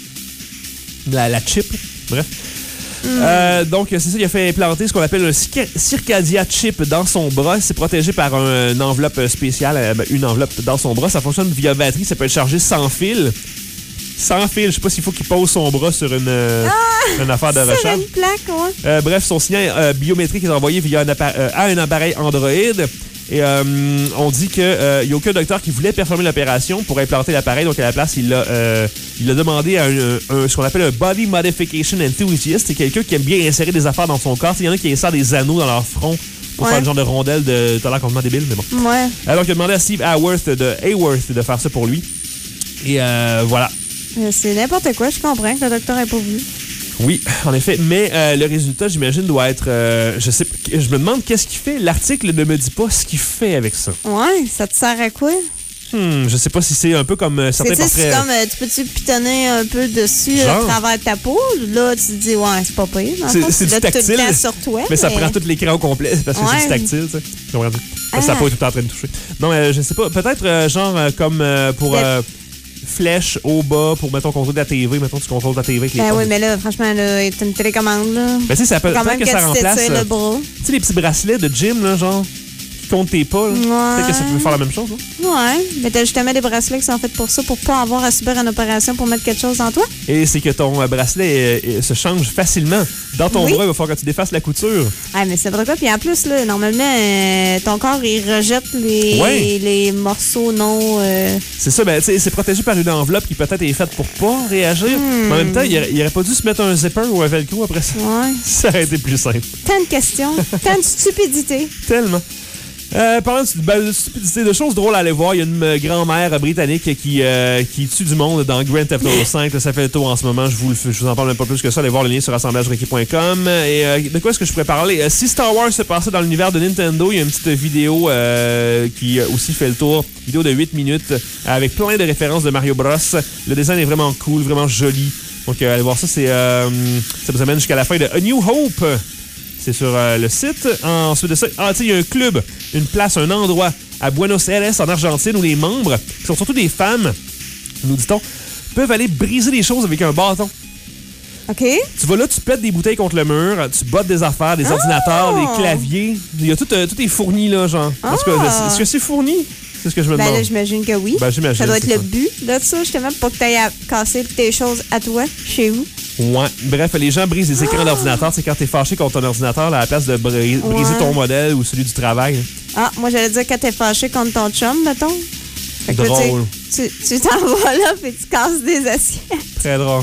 La, la chip, bref. Mm. Euh, donc, c'est ça, il a fait implanter ce qu'on appelle un Circadia chip dans son bras. C'est protégé par un, une enveloppe spéciale, euh, une enveloppe dans son bras. Ça fonctionne via batterie, ça peut être chargé sans fil. Sans fil, je sais pas s'il faut qu'il pose son bras sur une, euh, ah, une affaire de recharge. Sur une plaque, ouais. Euh, bref, son signal euh, biométrique est envoyé via un appa- euh, à un appareil Android. Et euh, on dit qu'il n'y euh, a aucun docteur qui voulait performer l'opération pour implanter l'appareil. Donc, à la place, il l'a euh, il a demandé à un, un, ce qu'on appelle un Body Modification Enthusiast. C'est quelqu'un qui aime bien insérer des affaires dans son corps. Il y en a qui insèrent des anneaux dans leur front pour ouais. faire le genre de rondelle de... T'as l'air complètement débile, mais bon. Ouais. Alors, il a demandé à Steve Haworth de, Haworth de faire ça pour lui. Et euh, voilà. C'est n'importe quoi, je comprends que le docteur n'ait pas voulu. Oui, en effet. Mais euh, le résultat, j'imagine, doit être... Euh, je sais, je me demande qu'est-ce qu'il fait. L'article ne me dit pas ce qu'il fait avec ça. Ouais, ça te sert à quoi? Hmm, je sais pas si c'est un peu comme euh, certains portraits... C'est comme, euh, tu peux-tu pitonner un peu dessus à travers ta peau? Là, tu te dis, ouais, c'est pas pire. C'est, c'est, c'est du tactile, tout le temps sur toi, mais, mais ça prend tout l'écran au complet parce que ouais. c'est du tactile, tu sais. Parce que ah. ça n'a pas tout le temps en train de toucher. Non, euh, je sais pas. Peut-être euh, genre euh, comme euh, pour... Euh, flèche au bas pour, mettons, contrôler ta T V. Mettons, tu contrôles ta T V avec les Ben oui, mais là, franchement, là, t'as une télécommande, là. Ben, tu sais, ça peut, quand même que, que ça remplace. Le bras. Tu sais, les petits bracelets de gym, là, genre, qui comptent tes pas, là. Ouais. Peut-être que ça peut faire la même chose, non? Ouais. Mais t'as justement des bracelets qui sont faits pour ça, pour pas avoir à subir une opération pour mettre quelque chose en toi. Et c'est que ton bracelet euh, se change facilement. Dans ton oui. bras, il va falloir que tu défasses la couture. Ah, mais c'est vrai quoi. Puis en plus, là, normalement, euh, ton corps, il rejette les, ouais. les morceaux non... Euh... C'est ça, ben, tu sais, c'est protégé par une enveloppe qui peut-être est faite pour pas réagir. Hmm. Mais en même temps, il aurait, il aurait pas dû se mettre un zipper ou un velcro après ça. Ouais. Ça aurait été plus simple. Tant de questions, tant de stupidité. Tellement. Euh, parlant de, ben, de stupidité, de choses drôles à aller voir, il y a une euh, grand-mère britannique qui, euh, qui tue du monde dans Grand Theft Auto cinq. Là, ça fait le tour en ce moment. Je vous, le, je vous en parle même pas plus que ça. Allez voir le lien sur assemblage hockey point com. Et euh, de quoi est-ce que je pourrais parler? Euh, si Star Wars se passait dans l'univers de Nintendo, il y a une petite vidéo euh, qui aussi fait le tour. Vidéo de huit minutes avec plein de références de Mario Bros. Le design est vraiment cool, vraiment joli. Donc, euh, allez voir ça. C'est, euh, ça vous amène jusqu'à la fin de A New Hope. C'est sur euh, le site. Ensuite de ça, ah, tu sais, il y a un club, une place, un endroit à Buenos Aires, en Argentine, où les membres, qui sont surtout des femmes, nous dit-on, peuvent aller briser des choses avec un bâton. OK. Tu vas là, tu pètes des bouteilles contre le mur, tu bottes des affaires, des oh! ordinateurs, des claviers. Il y a tout, euh, tout est fourni, là, genre. Oh! En tout cas, est-ce que c'est fourni? C'est ce que je me demande. Ben là, j'imagine que oui. Ben, j'imagine, ça doit être le ça. but là, de ça, justement, pour que tu ailles à casser tes choses à toi, chez vous. Ouais. Bref, les gens brisent les écrans ah! d'ordinateur. C'est quand t'es fâché contre ton ordinateur, là, à la place de bris- ouais. briser ton modèle ou celui du travail. Ah, moi, j'allais dire quand t'es fâché contre ton chum, mettons. Fait que drôle. Là, tu, tu t'en vas là et tu casses des assiettes. Très drôle.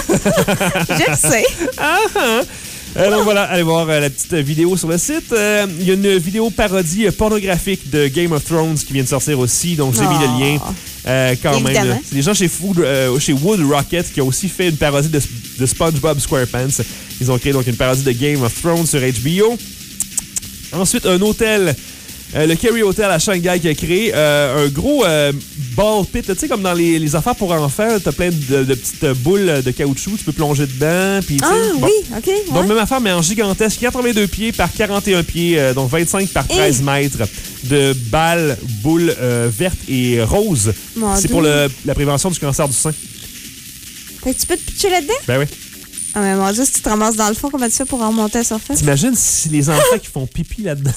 Je le sais. Ah, ah. Euh, donc voilà, allez voir euh, la petite vidéo sur le site. Il euh, y a une vidéo parodie euh, pornographique de Game of Thrones qui vient de sortir aussi, donc j'ai oh. mis le lien euh, quand Évidemment. même. Là. C'est des gens chez, Food, euh, chez Wood Rocket qui ont aussi fait une parodie de, de SpongeBob SquarePants. Ils ont créé donc une parodie de Game of Thrones sur H B O. Ensuite, un hôtel... Euh, le Kerry Hotel à Shanghai qui a créé euh, un gros euh, ball pit. Tu sais, comme dans les, les affaires pour enfants, t'as plein de, de petites boules de caoutchouc, tu peux plonger dedans. Pis, ah bon. oui, OK. Ouais. Donc, même affaire, mais en gigantesque, quatre-vingt-deux pieds par quarante et un pieds, euh, donc vingt-cinq par treize et... mètres de balles, boules euh, vertes et roses. Mon C'est Dieu. Pour le, la prévention du cancer du sein. Fait que tu peux te pitcher là-dedans? Ben oui. Ah, mais mon Dieu, si tu te ramasses dans le fond, comment tu fais pour remonter à la surface? T'imagines si les enfants qui font pipi là-dedans.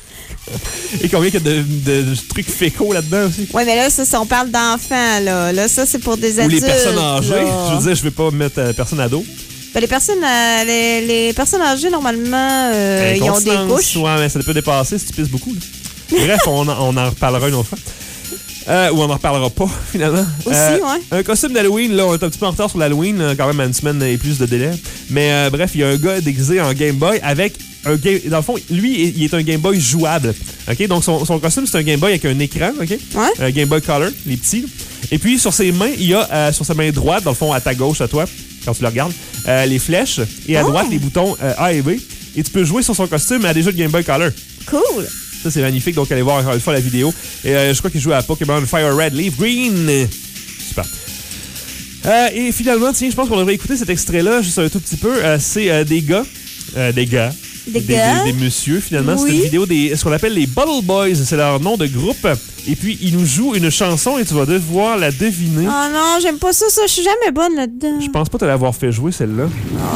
Et combien il y a de, de, de trucs fécaux là-dedans aussi? Oui, mais là, ça, si on parle d'enfants, là, là, ça, c'est pour des adultes. Ou les personnes âgées. Là. Je veux dire, je ne vais pas mettre euh, personne ado. Ben, les, personnes, euh, les, les personnes âgées, normalement, euh, ils ont des couches. Oui, mais ça peut dépasser si tu pisses beaucoup. Là. Bref, on, on en reparlera une autre fois. Euh, ou on n'en reparlera pas, finalement. Aussi, euh, ouais. Un costume d'Halloween, là, on est un petit peu en retard sur l'Halloween, quand même à une semaine et plus de délai. Mais euh, bref, il y a un gars déguisé en Game Boy avec un Game... Dans le fond, lui, il est un Game Boy jouable. OK? Donc, son, son costume, c'est un Game Boy avec un écran, OK? Ouais. Un Game Boy Color, les petits. Et puis, sur ses mains, il y a, euh, sur sa main droite, dans le fond, à ta gauche, à toi, quand tu le regardes, euh, les flèches. Et à oh. droite, les boutons euh, A et B. Et tu peux jouer sur son costume à des jeux de Game Boy Color. Cool! Ça, c'est magnifique. Donc, allez voir encore une fois la vidéo. Et euh, je crois qu'il joue à Pokémon Fire Red, Leaf Green. Super. Euh, et finalement, tiens, je pense qu'on devrait écouter cet extrait-là juste un tout petit peu. Euh, c'est euh, des gars. Euh, des gars. Des Des, gars? des, des messieurs, finalement. Oui. C'est une vidéo des ce qu'on appelle les Bottle Boys. C'est leur nom de groupe. Et puis, ils nous jouent une chanson et tu vas devoir la deviner. Oh non, j'aime pas ça, ça. Je suis jamais bonne là-dedans. Je pense pas te l'avoir fait jouer, celle-là.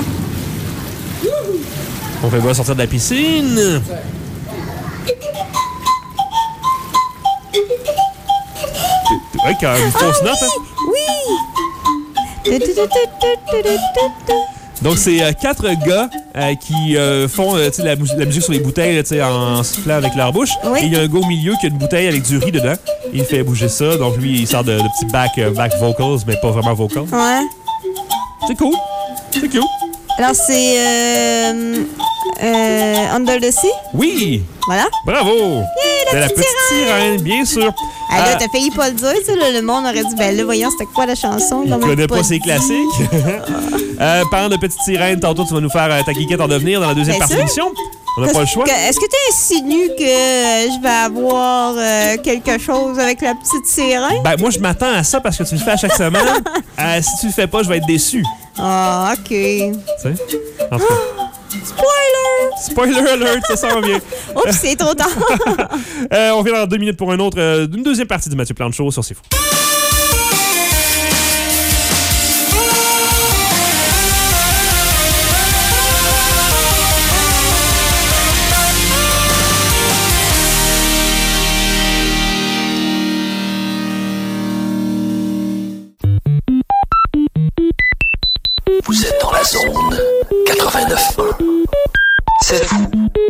On fait le voir sortir de la piscine. Ouais, quand même une fausse note, hein? Oui! Tu, tu, tu, tu, tu, tu, tu. Donc, c'est euh, quatre gars euh, qui euh, font euh, tu sais, la, mus- la musique sur les bouteilles là, tu sais, en sifflant avec leur bouche. Oui. Et il y a un gars au milieu qui a une bouteille avec du riz dedans. Il fait bouger ça. Donc, lui, il sort de, de petits back, euh, back vocals, mais pas vraiment vocals. Ouais. C'est cool. C'est cool. Alors, c'est euh, euh, Under the Sea. Oui! Voilà. Bravo! Yeah, de la la petite petite sirène, bien sûr. Ah, là, Euh, t'as failli pas le dire, tu sais, là, le monde aurait dit, ben là, voyons, c'était quoi la chanson? Il Ils l'ont connaît même pas ses dit. classiques. euh, parlant de petite sirène, tantôt, tu vas nous faire euh, ta geekette en devenir dans la deuxième Bien partie de sûr. l'émission. On n'a pas le choix. Que- Est-ce que tu insinues que euh, je vais avoir euh, quelque chose avec la petite sirène? Ben, moi, je m'attends à ça parce que tu le fais à chaque semaine. Euh, si tu le fais pas, je vais être déçu. Ah, OK. Tu sais? En tout cas. Spoiler! Spoiler alert, ça s'en vient. Oups, c'est trop tard. Euh, on revient dans deux minutes pour un autre, euh, une deuxième partie du Mathieu Plante Show sur C'est Fou. Vous êtes dans la zone quatre-vingt-neuf point un. C'est fou.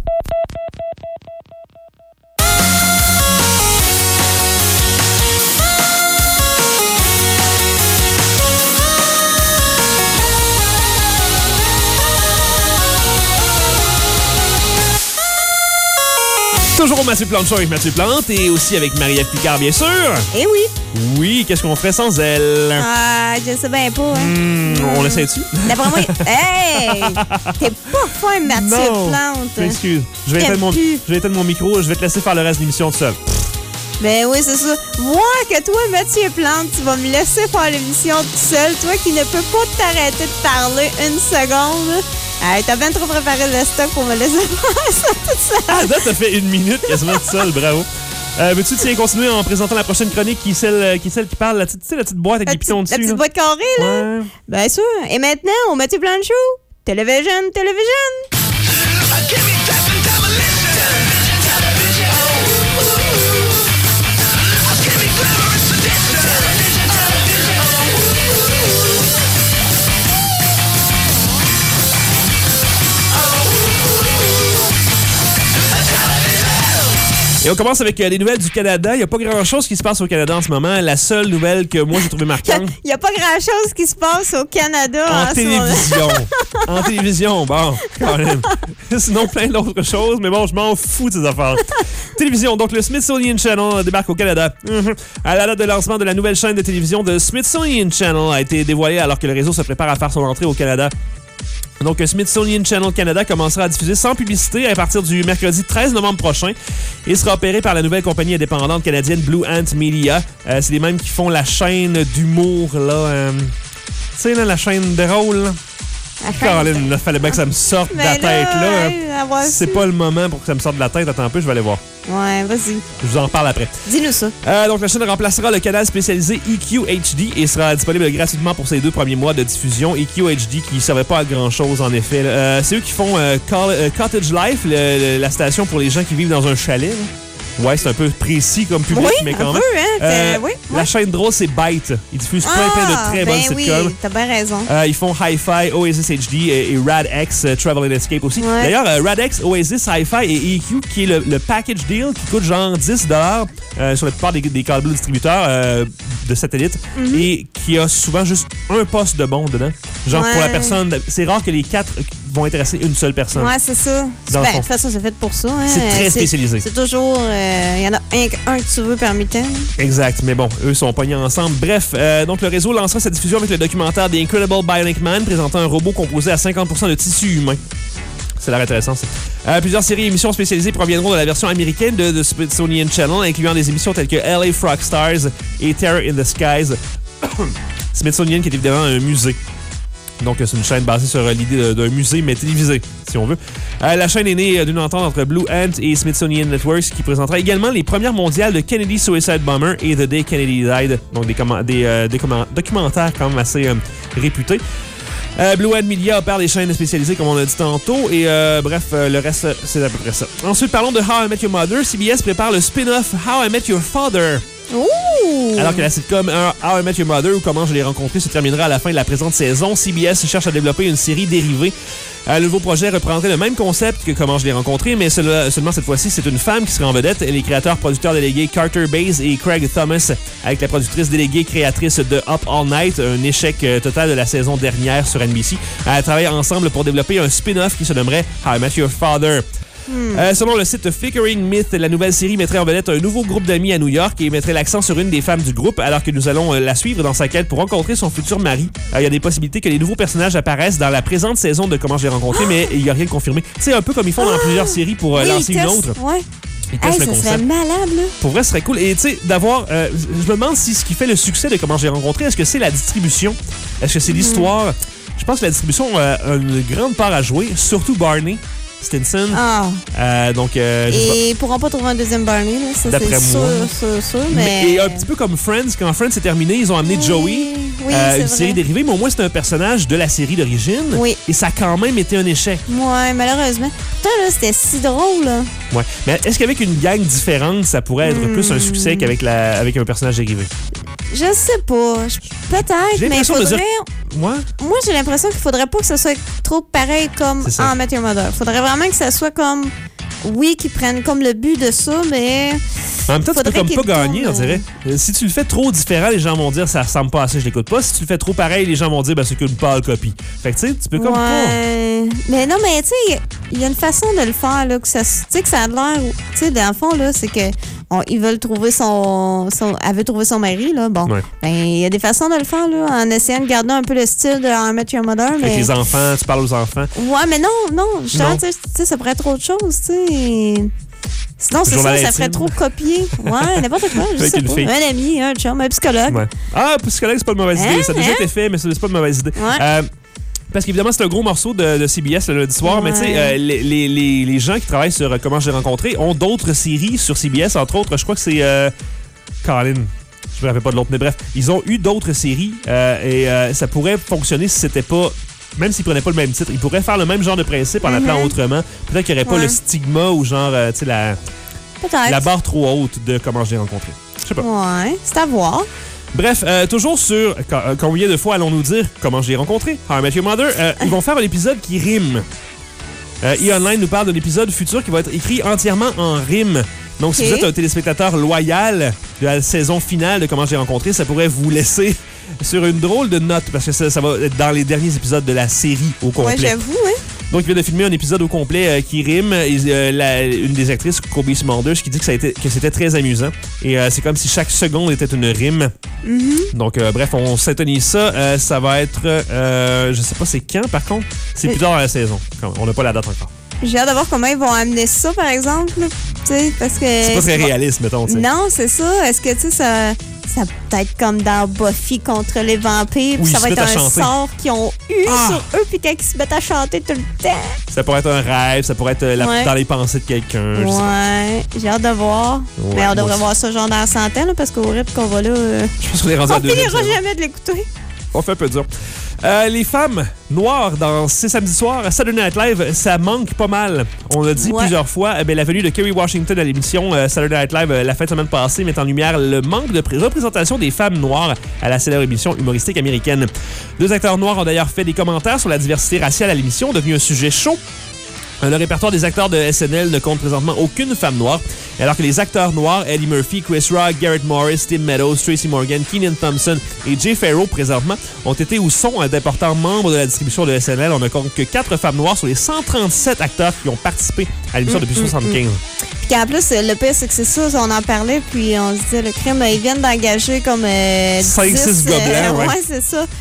Toujours au Mathieu Plante Show avec Mathieu Plante et aussi avec Marie-Ève Picard, bien sûr. Eh oui. Oui, qu'est-ce qu'on ferait sans elle? Ah, je sais bien pas, hein. Hmm, on essaie-tu? D'après moi, hey! T'es pas fin, Mathieu Non. Plante. Je m'excuse. Je vais T'aimes éteindre mon, plus. je vais éteindre mon micro. Je vais te laisser faire le reste de l'émission tout seul. Ben oui, c'est ça. Moi, que toi, Mathieu Plante, tu vas me laisser faire l'émission tout seul. Toi qui ne peux pas t'arrêter de parler une seconde. Hey, t'as bien trop préparé le stock pour me laisser faire ça toute seule. Ah, là, t'as fait une minute quasiment tout seul. Bravo. Euh, veux-tu tiens, continuer en présentant la prochaine chronique qui est celle qui, est celle qui parle, la petite, tu sais, la petite boîte avec La des pitons petite, la dessus? petite là? boîte carrée, là. Ouais. Bien sûr. Et maintenant, au Mathieu Plante Show, Télévision, Télévision. Et on commence avec euh, les nouvelles du Canada. Il n'y a pas grand-chose qui se passe au Canada en ce moment. La seule nouvelle que moi j'ai trouvée marquante... Il n'y a pas grand-chose qui se passe au Canada En en, ce moment. télévision. En télévision, bon, quand même. Sinon, plein d'autres choses, mais bon, je m'en fous de ces affaires. Télévision, donc le Smithsonian Channel débarque au Canada. Mm-hmm. À la date de lancement de la nouvelle chaîne de télévision de Smithsonian Channel a été dévoilée alors que le réseau se prépare à faire son entrée au Canada. Donc, le Smithsonian Channel Canada commencera à diffuser sans publicité à partir du mercredi treize novembre prochain et sera opéré par la nouvelle compagnie indépendante canadienne Blue Ant Media. Euh, c'est les mêmes qui font la chaîne d'humour, là. Euh, tu sais, là, la chaîne de rôle, là. Caroline, il fallait bien que ça me sorte de la Mais là, tête, là. ouais, avoir C'est su. pas le moment pour que ça me sorte de la tête. Attends un peu, je vais aller voir. Ouais, vas-y. Je vous en reparle après. Dis-nous ça. Euh, donc, la chaîne remplacera le canal spécialisé E Q H D et sera disponible gratuitement pour ses deux premiers mois de diffusion. E Q H D qui ne servait pas à grand-chose, en effet. Euh, c'est eux qui font euh, Call- euh, Cottage Life, le- le- la station pour les gens qui vivent dans un chalet. Là. Ouais, c'est un peu précis comme public, Oui, mais quand un même. peu, hein. Euh, T'es- oui, La ouais. chaîne drôle, c'est Byte. Ils diffusent plein, plein de très ben bonnes oui, sitcoms. t'as bien raison. Euh, ils font Hi-Fi, Oasis H D et, et Rad X, euh, Travel and Escape aussi. Ouais. D'ailleurs, euh, Rad X, Oasis, Hi-Fi et E Q, qui est le, le package deal qui coûte genre dix dollars euh, sur la plupart des, des câbles distributeurs euh, de satellites Mm-hmm. et qui a souvent juste un poste de bon dedans. Genre pour la Ouais. personne, c'est rare que les quatre vont intéresser une seule personne. Ouais, c'est ça. Dans le Ben, fond. de toute façon, c'est fait pour ça. Hein. C'est très Euh, spécialisé. C'est toujours. Il y en a un, un que tu veux parmi tant. Exact, mais bon, eux sont pognés ensemble. Bref, euh, donc le réseau lancera sa diffusion avec le documentaire The Incredible Bionic Man, présentant un robot composé à cinquante pour cent de tissu humain. C'est l'air intéressant, ça. Euh, plusieurs séries et émissions spécialisées proviendront de la version américaine de, de Smithsonian Channel, incluant des émissions telles que L A Frog Stars et Terror in the Skies. Smithsonian, qui est évidemment un musée. Donc, c'est une chaîne basée sur l'idée d'un musée, mais télévisé, si on veut. Euh, la chaîne est née d'une entente entre Blue Ant et Smithsonian Networks, qui présentera également les premières mondiales de Kennedy Suicide Bomber et The Day Kennedy Died. Donc, des, des, euh, des documentaires quand même assez euh, réputés. Euh, Blue Ant Media opère des chaînes spécialisées, comme on a dit tantôt. Et euh, bref, euh, le reste, c'est à peu près ça. Ensuite, parlons de How I Met Your Mother. C B S prépare le spin-off How I Met Your Father. Ouh! Alors que la sitcom How I Met Your Mother ou Comment je l'ai rencontré se terminera à la fin de la présente saison, C B S cherche à développer une série dérivée. Un nouveau projet reprendrait le même concept que Comment je l'ai rencontré, mais seul, seulement cette fois-ci, c'est une femme qui sera en vedette. Les créateurs-producteurs délégués Carter Bays et Craig Thomas, avec la productrice déléguée créatrice de Up All Night, un échec total de la saison dernière sur N B C, à travailler ensemble pour développer un spin-off qui se nommerait How I Met Your Father. Hmm. Euh, selon le site Flickering Myth, la nouvelle série mettrait en vedette un nouveau groupe d'amis à New York et mettrait l'accent sur une des femmes du groupe, alors que nous allons euh, la suivre dans sa quête pour rencontrer son futur mari. Il euh, y a des possibilités que les nouveaux personnages apparaissent dans la présente saison de Comment je l'ai rencontré, mais il n'y a rien de confirmé. C'est un peu comme ils font dans plusieurs séries pour euh, oui, lancer une autre. Ouais. Ils testent hey, le ça concept. serait malade, là. Pour vrai, ce serait cool. Et tu sais, d'avoir... Euh, je me demande si ce qui fait le succès de Comment j'ai rencontré, est-ce que c'est la distribution? Est-ce que c'est l'histoire? Mm. Je pense que la distribution euh, a une grande part à jouer, surtout Barney Stinson. Ah. Euh, donc, euh, et ils pourront pas trouver un deuxième Barney, là. Ça, d'après c'est moi. sûr, sûr, sûr, mais... mais... Et un petit peu comme Friends, quand Friends est terminé, ils ont amené oui, Joey, oui, euh, une vrai. série dérivée, mais au moins c'est un personnage de la série d'origine. Oui. Et ça a quand même été un échec. Ouais, malheureusement. Putain, là, c'était si drôle, là. Ouais. Mais est-ce qu'avec une gang différente, ça pourrait être hmm. plus un succès qu'avec la... avec un personnage dérivé? Je sais pas. Je... Peut-être, mais il faudrait... Dire... Ouais. Moi, j'ai l'impression qu'il faudrait pas que ça soit trop pareil comme en Met Your Mother. Faudrait vraiment que ça soit comme... Oui, qu'ils prennent comme le but de ça, mais... En même temps, tu peux comme pas gagner, on dirait. Si tu le fais trop différent, les gens vont dire ça ressemble pas à ça, je l'écoute pas. Si tu le fais trop pareil, les gens vont dire ben, c'est qu'une pâle copie. Fait que tu sais, tu peux comme ouais. pas. Mais non, mais tu sais, il y a une façon de le faire, là, que ça, tu sais, que ça a l'air. Tu sais, dans le fond, là, c'est que. On, ils veulent trouver son, son... Elle veut trouver son mari, là. Bon. Ouais. Ben, il y a des façons de le faire, là, en essayant de garder un peu le style de How I Met Your Mother. Mais... Avec les enfants, tu parles aux enfants. Ouais, mais non, non. Justement, tu sais, ça pourrait être autre chose, tu sais. Sinon, c'est ça, ça ferait trop copier. Ouais, n'importe quoi, je sais pas. Fille. Un ami, un chum, un psychologue. Ouais. Ah, psychologue, c'est pas une mauvaise idée. Hein? Ça a déjà hein? été fait, mais c'est pas une mauvaise idée. Ouais. Euh, Parce qu'évidemment, c'est un gros morceau de, de C B S le lundi soir, ouais. mais tu sais, euh, les, les, les, les gens qui travaillent sur Comment j'ai rencontré ont d'autres séries sur C B S, entre autres, je crois que c'est euh, Colin. Je me rappelle pas de l'autre, mais bref, ils ont eu d'autres séries euh, et euh, ça pourrait fonctionner si c'était pas... Même s'ils prenaient pas le même titre, ils pourraient faire le même genre de principe en l'appelant mm-hmm. autrement. Peut-être qu'il n'y aurait ouais. pas le stigma ou genre, euh, tu sais, la, la barre trop haute de Comment j'ai rencontré. Je sais pas. Ouais, c'est à voir. Bref, euh, toujours sur euh, combien de fois allons-nous dire Comment je l'ai rencontré, How I Met Your Mother, euh, ils vont faire un épisode qui rime. Euh, E-Online nous parle d'un épisode futur qui va être écrit entièrement en rime. Donc, okay. si vous êtes un téléspectateur loyal de la saison finale de Comment je l'ai rencontré, ça pourrait vous laisser sur une drôle de note parce que ça, ça va être dans les derniers épisodes de la série au complet. Ouais, j'avoue, oui. Donc, il vient de filmer un épisode au complet euh, qui rime. Et, euh, la, une des actrices, Kobe Smulders, qui dit que, ça a été, que c'était très amusant. Et euh, c'est comme si chaque seconde était une rime. Mm-hmm. Donc, euh, bref, on s'intonise ça. Euh, ça va être... Euh, je sais pas c'est quand, par contre. C'est plus tard dans la saison. On n'a pas la date encore. J'ai hâte de voir comment ils vont amener ça, par exemple. Parce que c'est pas très réaliste, mettons. T'sais. Non, c'est ça. Est-ce que, tu sais, ça... Ça peut être comme dans Buffy contre les vampires, puis oui, ça va être un chanter. sort qu'ils ont eu ah. sur eux, puis quand ils se mettent à chanter tout le temps. Ça pourrait être un rêve, ça pourrait être la, ouais. dans les pensées de quelqu'un. Ouais, j'ai hâte de voir. Ouais, mais on devrait voir ça genre dans la centaine, là, parce qu'au rythme qu'on va là, euh, je pense qu'on est rendu on à deux. On finira jamais de l'écouter. On fait un peu dur. Euh, les femmes noires dans C'est samedi soir à Saturday Night Live, ça manque pas mal. On l'a dit ouais. plusieurs fois. Eh bien, la venue de Kerry Washington à l'émission euh, Saturday Night Live euh, la fin de semaine passée met en lumière le manque de représentation des femmes noires à la célèbre émission humoristique américaine. Deux acteurs noirs ont d'ailleurs fait des commentaires sur la diversité raciale à l'émission, devenu un sujet chaud. Le répertoire des acteurs de S N L ne compte présentement aucune femme noire, alors que les acteurs noirs, Eddie Murphy, Chris Rock, Garrett Morris, Tim Meadows, Tracy Morgan, Kenan Thompson et Jay Pharoah, présentement, ont été ou sont d'importants membres de la distribution de S N L. On ne compte que quatre femmes noires sur les cent trente-sept acteurs qui ont participé à l'émission mmh, depuis mmh, soixante-quinze. Mmh. Puis qu'en plus, le pire, c'est que c'est ça, on en parlait, puis on se disait, le crime, ils viennent d'engager comme... Euh, cinq six gobelins, euh, ouais. Ouais, c'est ça.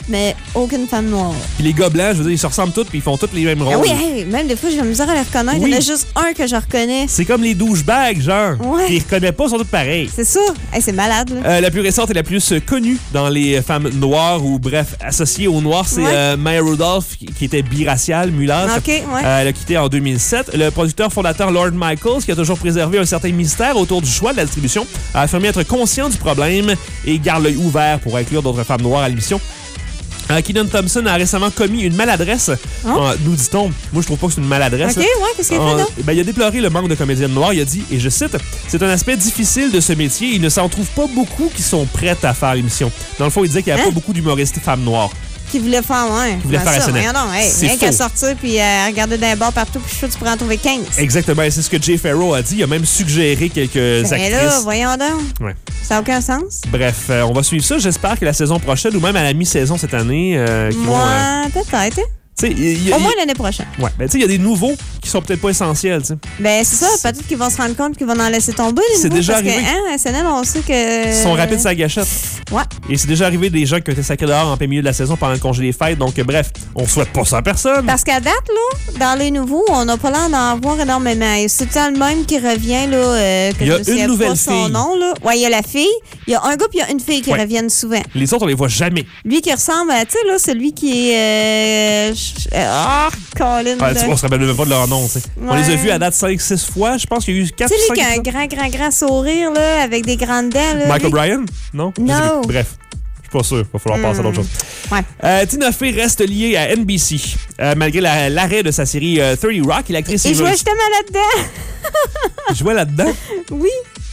mais aucune femme noire. Puis les gars blancs, je veux dire, ils se ressemblent tous puis ils font tous les mêmes rôles. Ah oui, hey, même des fois, j'ai la misère à les reconnaître. Oui. Il y en a juste un que je reconnais. C'est comme les douchebags, genre. Ouais. Ils reconnaissent pas, ils sont tous pareils. C'est ça. Hey, c'est malade, là. Euh, la plus récente et la plus euh, connue dans les femmes noires ou bref associées aux noirs, c'est Ouais. euh, Maya Rudolph qui, qui était biraciale, mulâtre. OK, ouais. Euh, elle a quitté en deux mille sept. Le producteur fondateur Lord Michaels, qui a toujours préservé un certain mystère autour du choix de la distribution, a affirmé être conscient du problème et garde l'œil ouvert pour inclure d'autres femmes noires à l'émission. Euh, Kenan Thompson a récemment commis une maladresse, Oh. euh, nous dit-on. Moi, je trouve pas que c'est une maladresse. OK, ouais, qu'est-ce qu'il a fait, Euh, là? ben, il a déploré le manque de comédiennes noires. Il a dit, et je cite, « C'est un aspect difficile de ce métier. Il ne s'en trouve pas beaucoup qui sont prêtes à faire l'émission. » Dans le fond, il disait qu'il n'y avait Hein? pas beaucoup d'humoristes femmes noires. Qui voulait faire, ouais. Qui voulait faire S N L. Rien non, hey, C'est rien qu'à faux. sortir puis euh, regarder d'un bord partout, puis je suis sûr que tu pourrais en trouver quinze. Exactement, et c'est ce que Jay Farrow a dit. Il a même suggéré quelques Ben actrices. là, voyons donc. Ouais. Ça n'a aucun sens. Bref, euh, on va suivre ça. J'espère que la saison prochaine ou même à la mi-saison cette année, euh, qu'ils vont, Moi, euh, peut-être. hein. tu sais, il y a- Au moins il y a- l'année prochaine. ouais, ben, tu sais, il y a des nouveaux qui sont peut-être pas essentiels, tu sais. Ben, c'est ça. Peut-être qu'ils vont se rendre compte qu'ils vont en laisser tomber. les C'est nouveaux, déjà parce arrivé. Que, hein, S N L, on sait que. Ils sont rapides sa gâchette. Ouais. Et c'est déjà arrivé des gens qui ont été sacrés dehors en plein milieu de la saison pendant le congé des fêtes. Donc, euh, bref, on souhaite pas ça à personne. Parce qu'à date, là, dans les nouveaux, on n'a pas l'air d'en voir énormément. Et c'est le même qui revient, là, euh, que Il y a je ne sais une nouvelle pas son fille. nom, là. Ouais, il y a la fille. Il y a un gars puis il y a une fille qui Ouais. reviennent souvent. Les autres, on les voit jamais. Lui qui ressemble à, tu sais, là, celui qui est. Euh, ch- Ah, Colin. Ah, là. tu- on se rappelle même pas de leur nom, tu sais. On Ouais. les a vus à date cinq six fois. Je pense qu'il y a eu quatre Tu sais, ou lui qui a un cinq. grand, grand, grand sourire, là, avec des grandes dents, là. Michael lui- Bryan? Non? Je sais Non. plus. Bref. Je suis pas sûr. Il va falloir passer à d'autres choses. Ouais. Euh, Tina Fey reste liée à N B C. Euh, malgré la- l'arrêt de sa série euh, thirty Rock et l'actrice... Et je vois Eva- justement là-dedans. Il jouait là-dedans? Oui.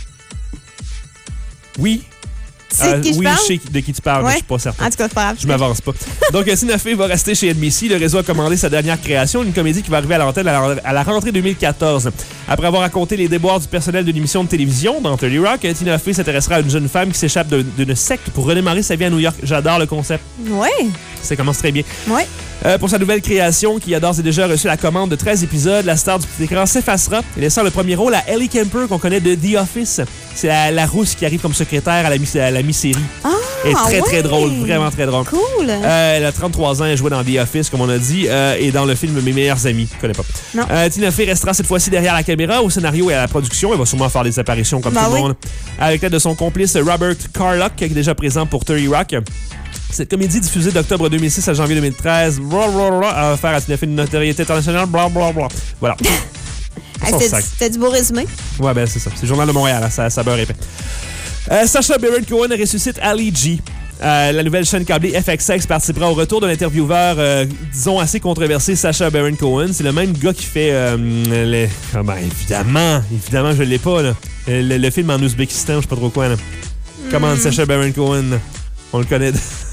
Oui. Tu sais de qui je oui, parle? je sais de qui tu parles, mais Ouais. je suis pas certain. En tout cas, c'est pas grave. Je m'avance pas. Donc, euh, Tina Fey va rester chez N B C. Le réseau a commandé sa dernière création, une comédie qui va arriver à l'antenne à la, à la rentrée deux mille quatorze. Après avoir raconté les déboires du personnel d'une émission de télévision dans thirty Rock, Tina Fey s'intéressera à une jeune femme qui s'échappe de- d'une secte pour redémarrer sa vie à New York. J'adore le concept. Ouais. Ça commence très bien. Ouais. Euh, pour sa nouvelle création, qui a d'ores et déjà reçu la commande de treize épisodes, la star du petit écran s'effacera, laissant le premier rôle à Ellie Kemper, qu'on connaît de The Office. C'est la, la rousse qui arrive comme secrétaire à la, mi- à la mi-série. Ah, Elle est très, ouais. très drôle. Vraiment très drôle. Cool. Euh, elle a trente-trois ans, elle jouait dans The Office, comme on a dit, euh, et dans le film Mes meilleurs amis. Je connais pas. Non. Euh, Tina Fey restera cette fois-ci derrière la caméra, au scénario et à la production. Elle va sûrement faire des apparitions comme Ben tout le oui. monde. Avec l'aide de son complice Robert Carlock, qui est déjà présent pour thirty Rock. Cette comédie diffusée d'octobre deux mille six à janvier deux mille treize blablabla, a offert à Tina Fey une notoriété internationale. Blablabla. Voilà. Hey, Son C'était sac. c'était du beau résumé. Ouais, ben c'est ça. C'est le Journal de Montréal, hein, ça, ça beurre épais. Euh, Sacha Baron Cohen ressuscite Ali G. Euh, la nouvelle chaîne câblée F X X participera au retour de l'intervieweur, euh, disons, assez controversé, Sacha Baron Cohen. C'est le même gars qui fait... Euh, les... ah ben, évidemment, évidemment, je l'ai pas, là. Le, le film en Ouzbékistan, je sais pas trop quoi, là. Comment Hmm. Sacha Baron Cohen? On le connaît.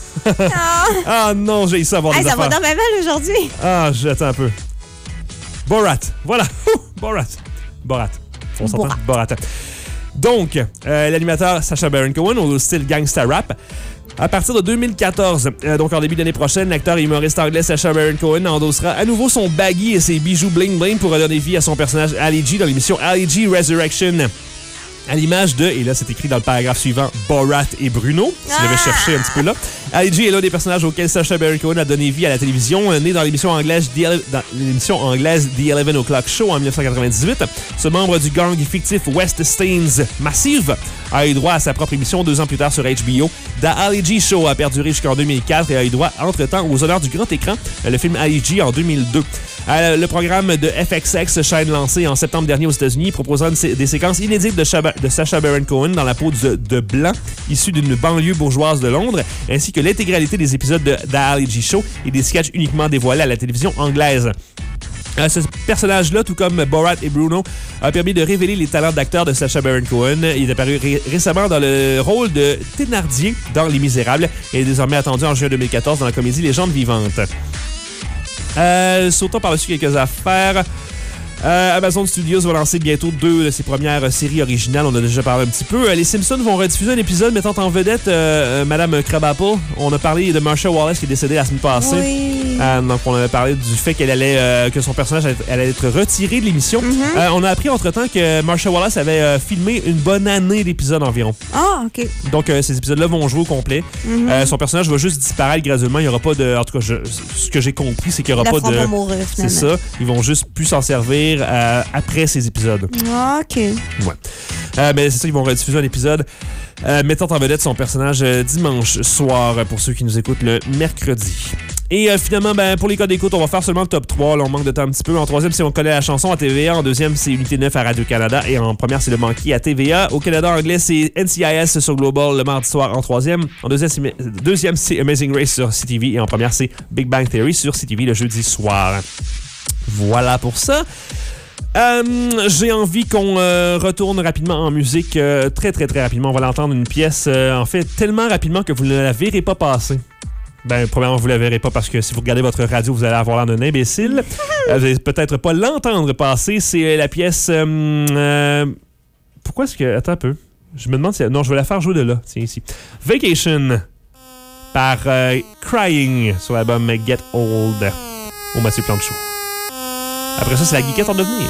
Ah, Ah non, j'ai eu ça à voir hey, des ça va affaires. dans ma mal aujourd'hui. Ah, j'attends un peu. Borat. Voilà. Borat. Borat. On s'entend? Borat. Borat. Donc, euh, l'animateur Sacha Baron Cohen au style gangsta rap. À partir de deux mille quatorze, euh, donc en début d'année prochaine, l'acteur et humoriste anglais Sacha Baron Cohen endossera à nouveau son baggy et ses bijoux bling-bling pour redonner vie à son personnage Ali G dans l'émission Ali G Resurrection. À l'image de, et là c'est écrit dans le paragraphe suivant, Borat et Bruno, si je l'avais cherché un petit peu là. Ali G est l'un des personnages auxquels Sacha Baron Cohen a donné vie à la télévision, né dans l'émission anglaise The, Ele- dans l'émission anglaise The eleven O'Clock Show en dix-neuf cent quatre-vingt-dix-huit. Ce membre du gang fictif West Staines Massive a eu droit à sa propre émission deux ans plus tard sur H B O. The Ali G Show a perduré jusqu'en deux mille quatre et a eu droit entre-temps aux honneurs du grand écran, le film Ali G en deux mille deux. Euh, le programme de F X X, chaîne lancée en septembre dernier aux États-Unis, proposant une sé- des séquences inédites de, Shaba- de Sacha Baron Cohen dans la peau de, de blanc, issu d'une banlieue bourgeoise de Londres, ainsi que l'intégralité des épisodes de The Ali G Show et des sketchs uniquement dévoilés à la télévision anglaise. Euh, ce personnage-là, tout comme Borat et Bruno, a permis de révéler les talents d'acteur de Sacha Baron Cohen. Il est apparu ré- récemment dans le rôle de Thénardier dans Les Misérables et est désormais attendu en juin deux mille quatorze dans la comédie Légendes vivantes. Euh, sautons par-dessus quelques affaires. Euh, Amazon Studios va lancer bientôt deux de ses premières séries originales. On a déjà parlé un petit peu. Euh, les Simpsons vont rediffuser un épisode mettant en vedette euh, euh, Madame Crabapple. On a parlé de Marsha Wallace qui est décédée la semaine passée. Oui. Euh, donc, on avait parlé du fait qu'elle allait, euh, que son personnage allait, allait être retiré de l'émission. Mm-hmm. Euh, on a appris entre-temps que Marsha Wallace avait euh, filmé une bonne année d'épisodes environ. Ah, OK. Donc, euh, ces épisodes-là vont jouer au complet. Mm-hmm. Euh, son personnage va juste disparaître graduellement. Il n'y aura pas de... En tout cas, je, ce que j'ai compris, c'est qu'il n'y aura La pas de... fera pas mourir, C'est finalement. ça. Ils vont juste plus s'en servir euh, après ces épisodes. Ah, OK. Ouais. Euh, ben, c'est ça, ils vont rediffuser un épisode euh, mettant en vedette son personnage euh, dimanche soir euh, pour ceux qui nous écoutent le mercredi. Et euh, finalement, ben, pour les codes d'écoute, on va faire seulement le top trois. Là, on manque de temps un petit peu. En troisième, c'est On connaît la chanson à T V A. En deuxième, c'est Unité neuf à Radio-Canada. Et en première, c'est Le Banquier à T V A. Au Canada anglais, c'est N C I S sur Global le mardi soir en troisième. En deuxième, c'est, deuxième, c'est Amazing Race sur C T V. Et en première, c'est Big Bang Theory sur C T V le jeudi soir. Voilà pour ça. Euh, j'ai envie qu'on euh, retourne rapidement en musique, euh, très très très rapidement. On va l'entendre une pièce, euh, en fait, tellement rapidement que vous ne la verrez pas passer. Ben, premièrement, vous la verrez pas parce que si vous regardez votre radio, vous allez avoir l'air d'un imbécile. euh, vous allez peut-être pas l'entendre passer. C'est la pièce... Euh, euh, pourquoi est-ce que... Attends un peu. Je me demande si... Non, je vais la faire jouer de là. Tiens, ici. Vacation par euh, Crying sur l'album Get Old au Mathieu Planchot. Après ça, c'est la geekette en devenir.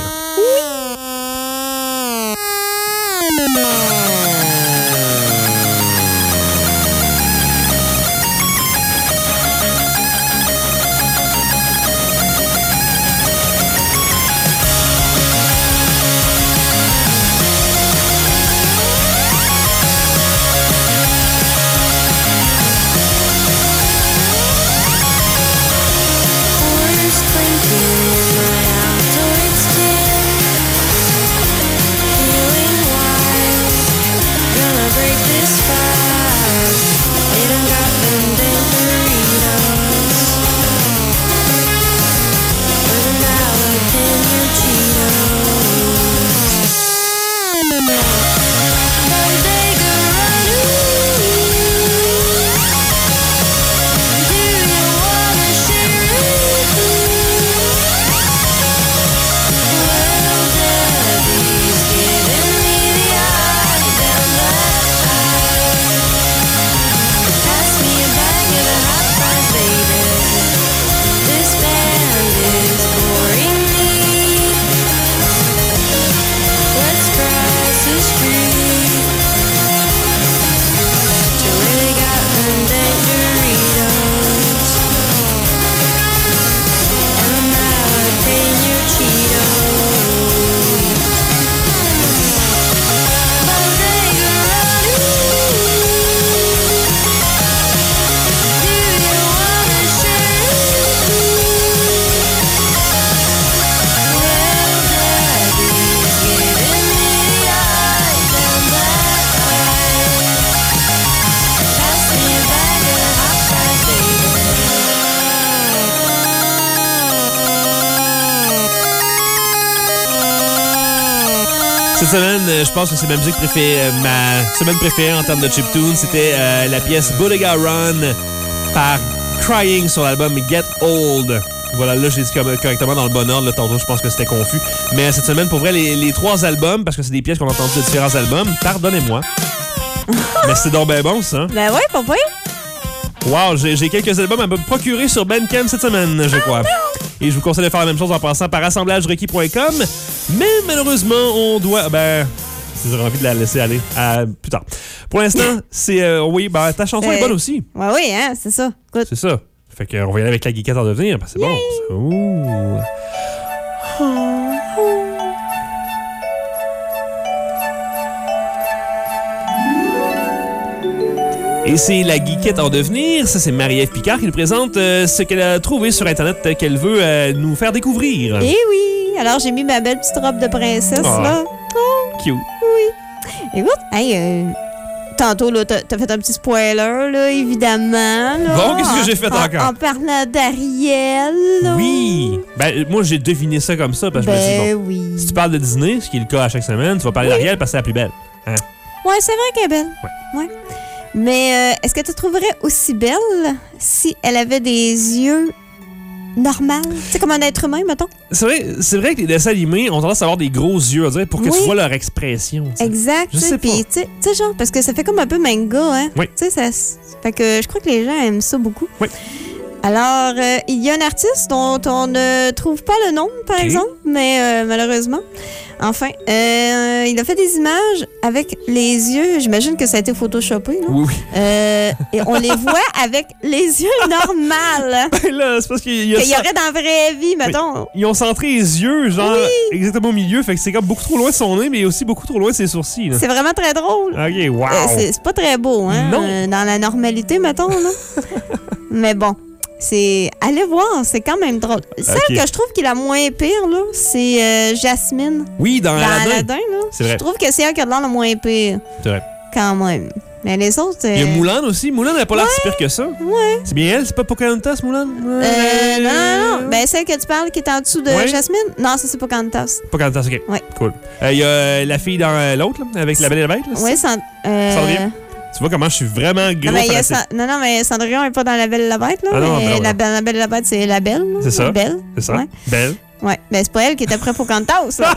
Cette semaine, je pense que c'est ma musique préférée, ma semaine préférée en termes de chiptune. C'était euh, la pièce Bodega Run par Crying sur l'album Get Old. Voilà, là, j'ai dit correctement dans le bon ordre. Là, tantôt, je pense que c'était confus. Mais cette semaine, pour vrai, les, les trois albums, parce que c'est des pièces qu'on a entendues de différents albums, pardonnez-moi. Mais c'est donc bien bon, ça. Ben ouais, papa. Wow, j'ai, j'ai quelques albums à me procurer sur Bandcamp cette semaine, je crois. Et je vous conseille de faire la même chose en passant par assemblage requis point com. Mais malheureusement, on doit... Ben, j'aurais envie de la laisser aller à plus tard. Pour l'instant, c'est... Euh, oui, ben, ta chanson euh, est bonne aussi. Ouais, oui, hein, c'est ça. Good. C'est ça. Fait qu'on va y aller avec la geekette en devenir. Ben, c'est Yay! Bon. Ouh. Et c'est la geekette en devenir. Ça, c'est Marie-Ève Picard qui nous présente euh, ce qu'elle a trouvé sur Internet euh, qu'elle veut euh, nous faire découvrir. Eh oui! Alors, j'ai mis ma belle petite robe de princesse, oh. là. Oh. Cute. Oui. Écoute, hey, euh, tantôt, là, t'as, t'as fait un petit spoiler, là, évidemment. Là, bon, qu'est-ce que j'ai fait en, encore? En parlant d'Ariel. Là. Oui. Ben, moi, j'ai deviné ça comme ça parce que ben, je me dis, bon, oui. si tu parles de Disney, ce qui est le cas à chaque semaine, tu vas parler oui. d'Ariel parce que c'est la plus belle. Hein? Ouais, c'est vrai qu'elle est belle. Ouais. ouais. Mais euh, est-ce que tu trouverais aussi belle si elle avait des yeux normal. Tu sais, comme un être humain, mettons. C'est vrai, c'est vrai que les dessins animés ont tendance à avoir des gros yeux, on dirait, pour que Oui. tu vois leur expression. t'sais. Exact. Je tu sais pas. Puis, tu sais- tu sais, genre, parce que ça fait comme un peu manga, hein. Oui. Tu sais, ça. s- Fait que je crois que les gens aiment ça beaucoup. Oui. Alors, euh, il y a un artiste dont on ne trouve pas le nom, par Ok. exemple, mais euh, malheureusement. Enfin, euh, il a fait des images avec les yeux. J'imagine que ça a été photoshopé, là. Oui, oui. Euh, et on les voit avec les yeux normales. Là, c'est parce qu'il y a Qu'il y ça- aurait dans la vraie vie, mettons. Ils ont centré les yeux, genre, Oui. exactement au milieu, fait que c'est comme beaucoup trop loin de son nez, mais aussi beaucoup trop loin de ses sourcils. Là. C'est vraiment très drôle. Ok, wow. Euh, c'est c'est pas très beau, hein? Non. euh, dans la normalité, mettons, là. Mais bon, c'est. Allez voir, c'est quand même drôle. Celle Ok. que je trouve qui est la moins pire, là, c'est euh, Jasmine. Oui, dans, Dans Aladdin. Aladdin, là. C'est vrai. Je trouve que c'est elle qui a de l'air la moins pire, C'est vrai. quand même. Mais les autres. Il y a euh, Moulin aussi. Moulin n'a pas l'air si pire que ça. Ouais. C'est bien elle, c'est pas Pocahontas, Moulin? Euh, non, non, non. Ben, celle que tu parles qui est en dessous de Ouais. Jasmine? Non, ça, c'est pas Pocahontas. Pocahontas, ok. Ouais. Cool. Euh, Il y a euh, la fille dans euh, l'autre, là, avec la Belle et la Bête. Là, Oui, Sand... euh... Cendrillon? Tu vois comment je suis vraiment gros Non, mais il y a fanatique. Sa- non, non, mais Cendrillon n'est pas dans La Belle et la Bête, là. Ah non, mais ben non, la, non. Belle- la Belle et la Bête, c'est la Belle. là. C'est ça. Belle. C'est ça? Ouais. Belle. Ouais. Mais c'est pas elle qui était près pour Pocahontas, là.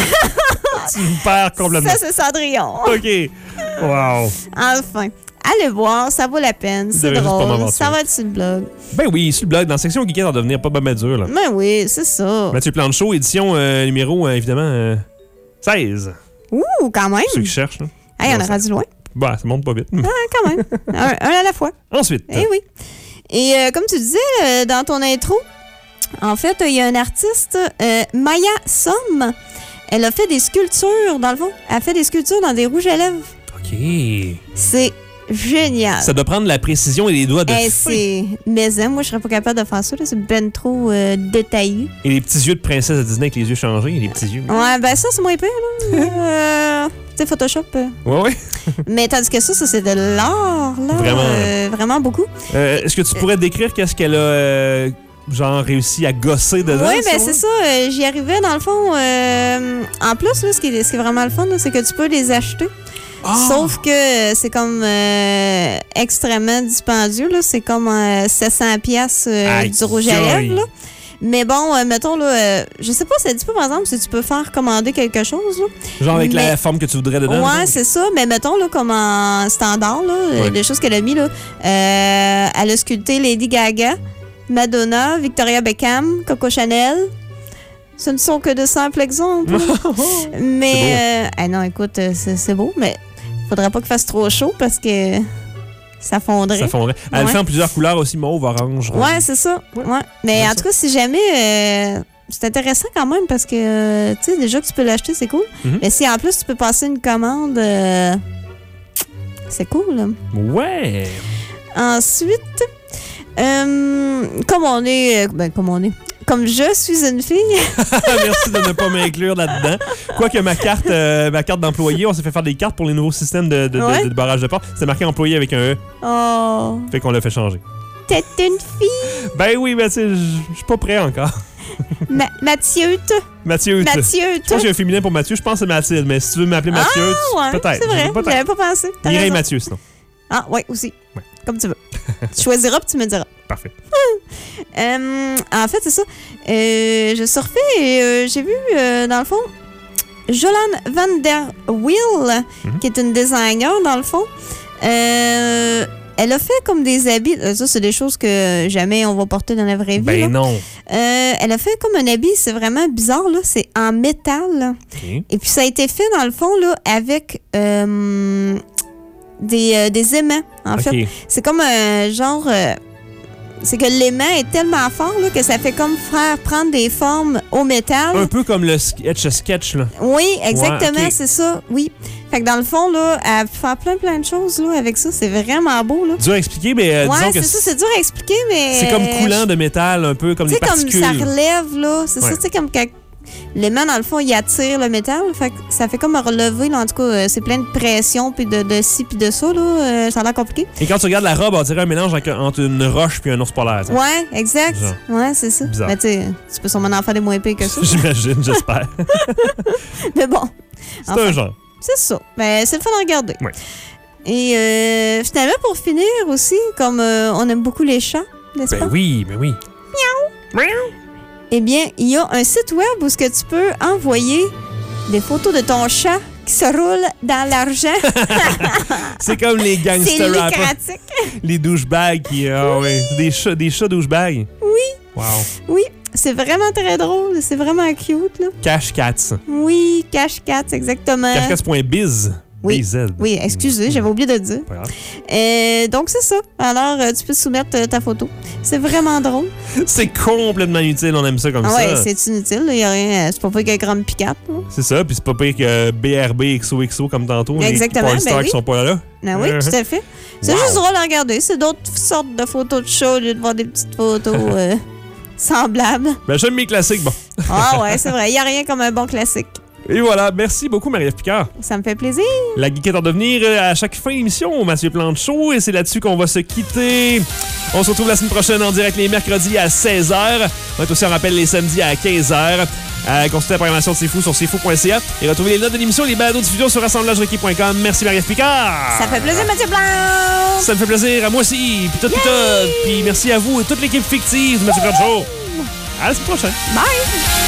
Tu me perds complètement. Ça, c'est Cendrillon. OK. Wow. Enfin. Allez voir, ça vaut la peine. C'est devrais juste pas drôle. m'aventurer. Ça va être sur le blog. Ben oui, sur le blog, dans la section Geekette, on va devenir pas mal dur, là. Mais oui, c'est ça. Mathieu Planchot, édition euh, numéro, euh, évidemment, euh, seize. Ouh, quand même. Ceux qui cherchent, là. Hey, on Non, a ça- rendu loin. Bah, ça monte pas vite. Ah, quand même. un, un à la fois. Ensuite. Eh oui. Et euh, comme tu disais euh, dans ton intro, en fait, il y a un artiste, euh, Maya Somme. Elle a fait des sculptures, dans le fond. Elle a fait des sculptures dans des rouges à lèvres. OK. C'est génial. Ça doit prendre la précision et les doigts de Eh, feu. c'est... Mais hein, moi, je serais pas capable de faire ça. là. C'est ben trop euh, détaillé. Et les petits yeux de princesse de Disney avec les yeux changés. Les petits yeux. Ouais, ben ça, c'est moins pire. Là. euh, tu sais, Photoshop. euh. Ouais, ouais. Mais tandis que ça, ça, c'est de l'art. Là, Vraiment. euh, vraiment beaucoup. Euh, Est-ce que tu pourrais décrire qu'est-ce qu'elle a, euh, genre, réussi à gosser dedans? Oui, ben si on c'est veut? ça. euh, J'y arrivais, dans le fond. euh, en plus, là, ce, qui est, ce qui est vraiment le fun, là, c'est que tu peux les acheter. Ah! Sauf que euh, c'est comme euh, extrêmement dispendieux. là. C'est comme euh, sept cents piastres euh, Aïe, du rouge à aïe. lèvres. là. Mais bon, euh, mettons, là, euh, je sais pas, ça dit pas, par exemple, si tu peux faire commander quelque chose. Là. Genre avec Mais- la forme que tu voudrais dedans? Ouais, genre? c'est ça. Mais mettons, là, comme en standard, là, euh, Ouais. les choses qu'elle a mis, là, euh, elle a sculpté Lady Gaga, Madonna, Victoria Beckham, Coco Chanel. Ce ne sont que de simples exemples. mais, C'est beau. euh, ah non, écoute, euh, c'est c'est beau, mais faudrait pas qu'il fasse trop chaud parce que ça fondrait. Ça fondrait. Elle le Ouais. fait en plusieurs couleurs aussi, mauve, orange. rose. Ouais, c'est ça. Ouais. Mais Ouais, en ça. tout cas, si jamais. euh, c'est intéressant quand même parce que, euh, tu sais, déjà que tu peux l'acheter, c'est cool. Mhm. Mais si en plus tu peux passer une commande, euh, c'est cool. là. Ouais. Ensuite, euh, comme on est. euh, Ben, comme on est. Comme je suis une fille. Merci de ne pas m'inclure là-dedans. Quoique ma carte, euh, ma carte d'employé, on s'est fait faire des cartes pour les nouveaux systèmes de, de, de- Ouais. de barrage de porte. C'est marqué employé avec un E, Oh, fait qu'on l'a fait changer. t'es une fille. Ben oui, ben tu sais, je je suis pas prêt encore. Ma Mathieu, t- Mathieu, tu- Mathieu, je pense qu'il y a un féminin pour Mathieu. Je pense que c'est Mathilde, mais si tu veux m'appeler Mathieu, tu- ouais, peut-être. c'est vrai. Peut-être. J'avais pas pensé. T'as Mireille raison. Mathieu, sinon. Ah, ouais, aussi. Ouais. Comme tu veux. Tu choisiras puis tu me diras. Parfait. Euh, en fait, c'est ça. Euh, je surfais et euh, j'ai vu, euh, dans le fond, Jolane Van Der Wiel, Mhm. qui est une designer, dans le fond. Euh, elle a fait comme des habits. euh, Ça, c'est des choses que jamais on va porter dans la vraie vie. là. Ben non. Euh, elle a fait comme un habit, c'est vraiment bizarre, là. C'est en métal. OK. Et puis, ça a été fait, dans le fond, là, avec euh, des, euh, des aimants, en OK. fait. C'est comme un genre... euh, c'est que l'aimant est tellement fort là, que ça fait comme faire prendre des formes au métal. Un peu comme le sketch sketch, là. Oui, exactement, Ouais, ok. c'est ça. Oui. Fait que dans le fond, là, elle peut faire plein, plein de choses là, avec ça. C'est vraiment beau. Là. Dur à expliquer, mais euh, ouais, disons que c'est ça, c'est dur à expliquer, mais. c'est comme coulant de métal, un peu comme Tu des sais, comme particules. ça relève, là. C'est Ouais. ça, tu sais, comme quand l'aimant, dans le fond, il attire le métal. Fait que ça fait comme relever, là. En tout cas, euh, c'est plein de pression, puis de, de ci, puis de ça, là. Euh, ça a l'air compliqué. Et quand tu regardes la robe, on dirait un mélange avec- entre une roche puis un ours polaire. tu sais. Ouais, exact. Genre. Ouais, c'est ça. Bizarre. Mais tu sais, tu peux sûrement en faire des moins pires que ça. J'imagine, j'espère. Mais bon. C'est Enfin, un genre. C'est ça. Mais c'est le fun à regarder. Ouais. Et euh, finalement, pour finir aussi, comme euh, on aime beaucoup les chats, n'est-ce Ben pas? oui, ben oui. Eh bien, il y a un site web où ce que tu peux envoyer des photos de ton chat qui se roule dans l'argent. C'est comme les C'est gangster rappers. lucratif. Les douchebags qui... Ah ouais, des chats, des chats douchebags. Oui. Wow. Oui, c'est vraiment très drôle. C'est vraiment cute, là. Cash Cats. Oui, Cash Cats, exactement. Cashcats point biz. Oui. B Z. Oui, excusez, j'avais oublié de le dire. Pas grave. Euh, donc, c'est ça. Alors, euh, tu peux soumettre euh, ta photo. C'est vraiment drôle. C'est complètement inutile, on aime ça comme Ah ouais, ça. c'est inutile. Il y a rien. C'est pas pire que Grande Picate. là. C'est ça, puis c'est pas pire que B R B, X O X O comme tantôt. Exactement, Les Polestars ben oui. qui sont pas là. Ah oui, Uh-huh. tout à fait. C'est Wow. juste drôle à regarder. C'est d'autres sortes de photos de chats au lieu de voir des petites photos euh, semblables. Ben, j'aime mes classiques, bon. Ah ouais, c'est vrai. Il n'y a rien comme un bon classique. Et voilà, merci beaucoup Marie-Ève Picard. Ça me fait plaisir. La geekette en devenir euh, à chaque fin d'émission, Mathieu Plante Show, et c'est là-dessus qu'on va se quitter. On se retrouve la semaine prochaine en direct les mercredis à seize heures. On va être aussi en rappel les samedis à quinze heures. Euh, consultez la programmation de C'est Fou sur c'est fou point c a et retrouvez les notes de l'émission, les balados diffusion sur assemblage requis point com. Merci Marie-Ève Picard. Ça fait plaisir, Mathieu Blanc. Ça me fait plaisir à moi aussi, puis tout, puis tout. Puis merci à vous et toute l'équipe fictive du Mathieu Plante Show. À la semaine prochaine. Bye.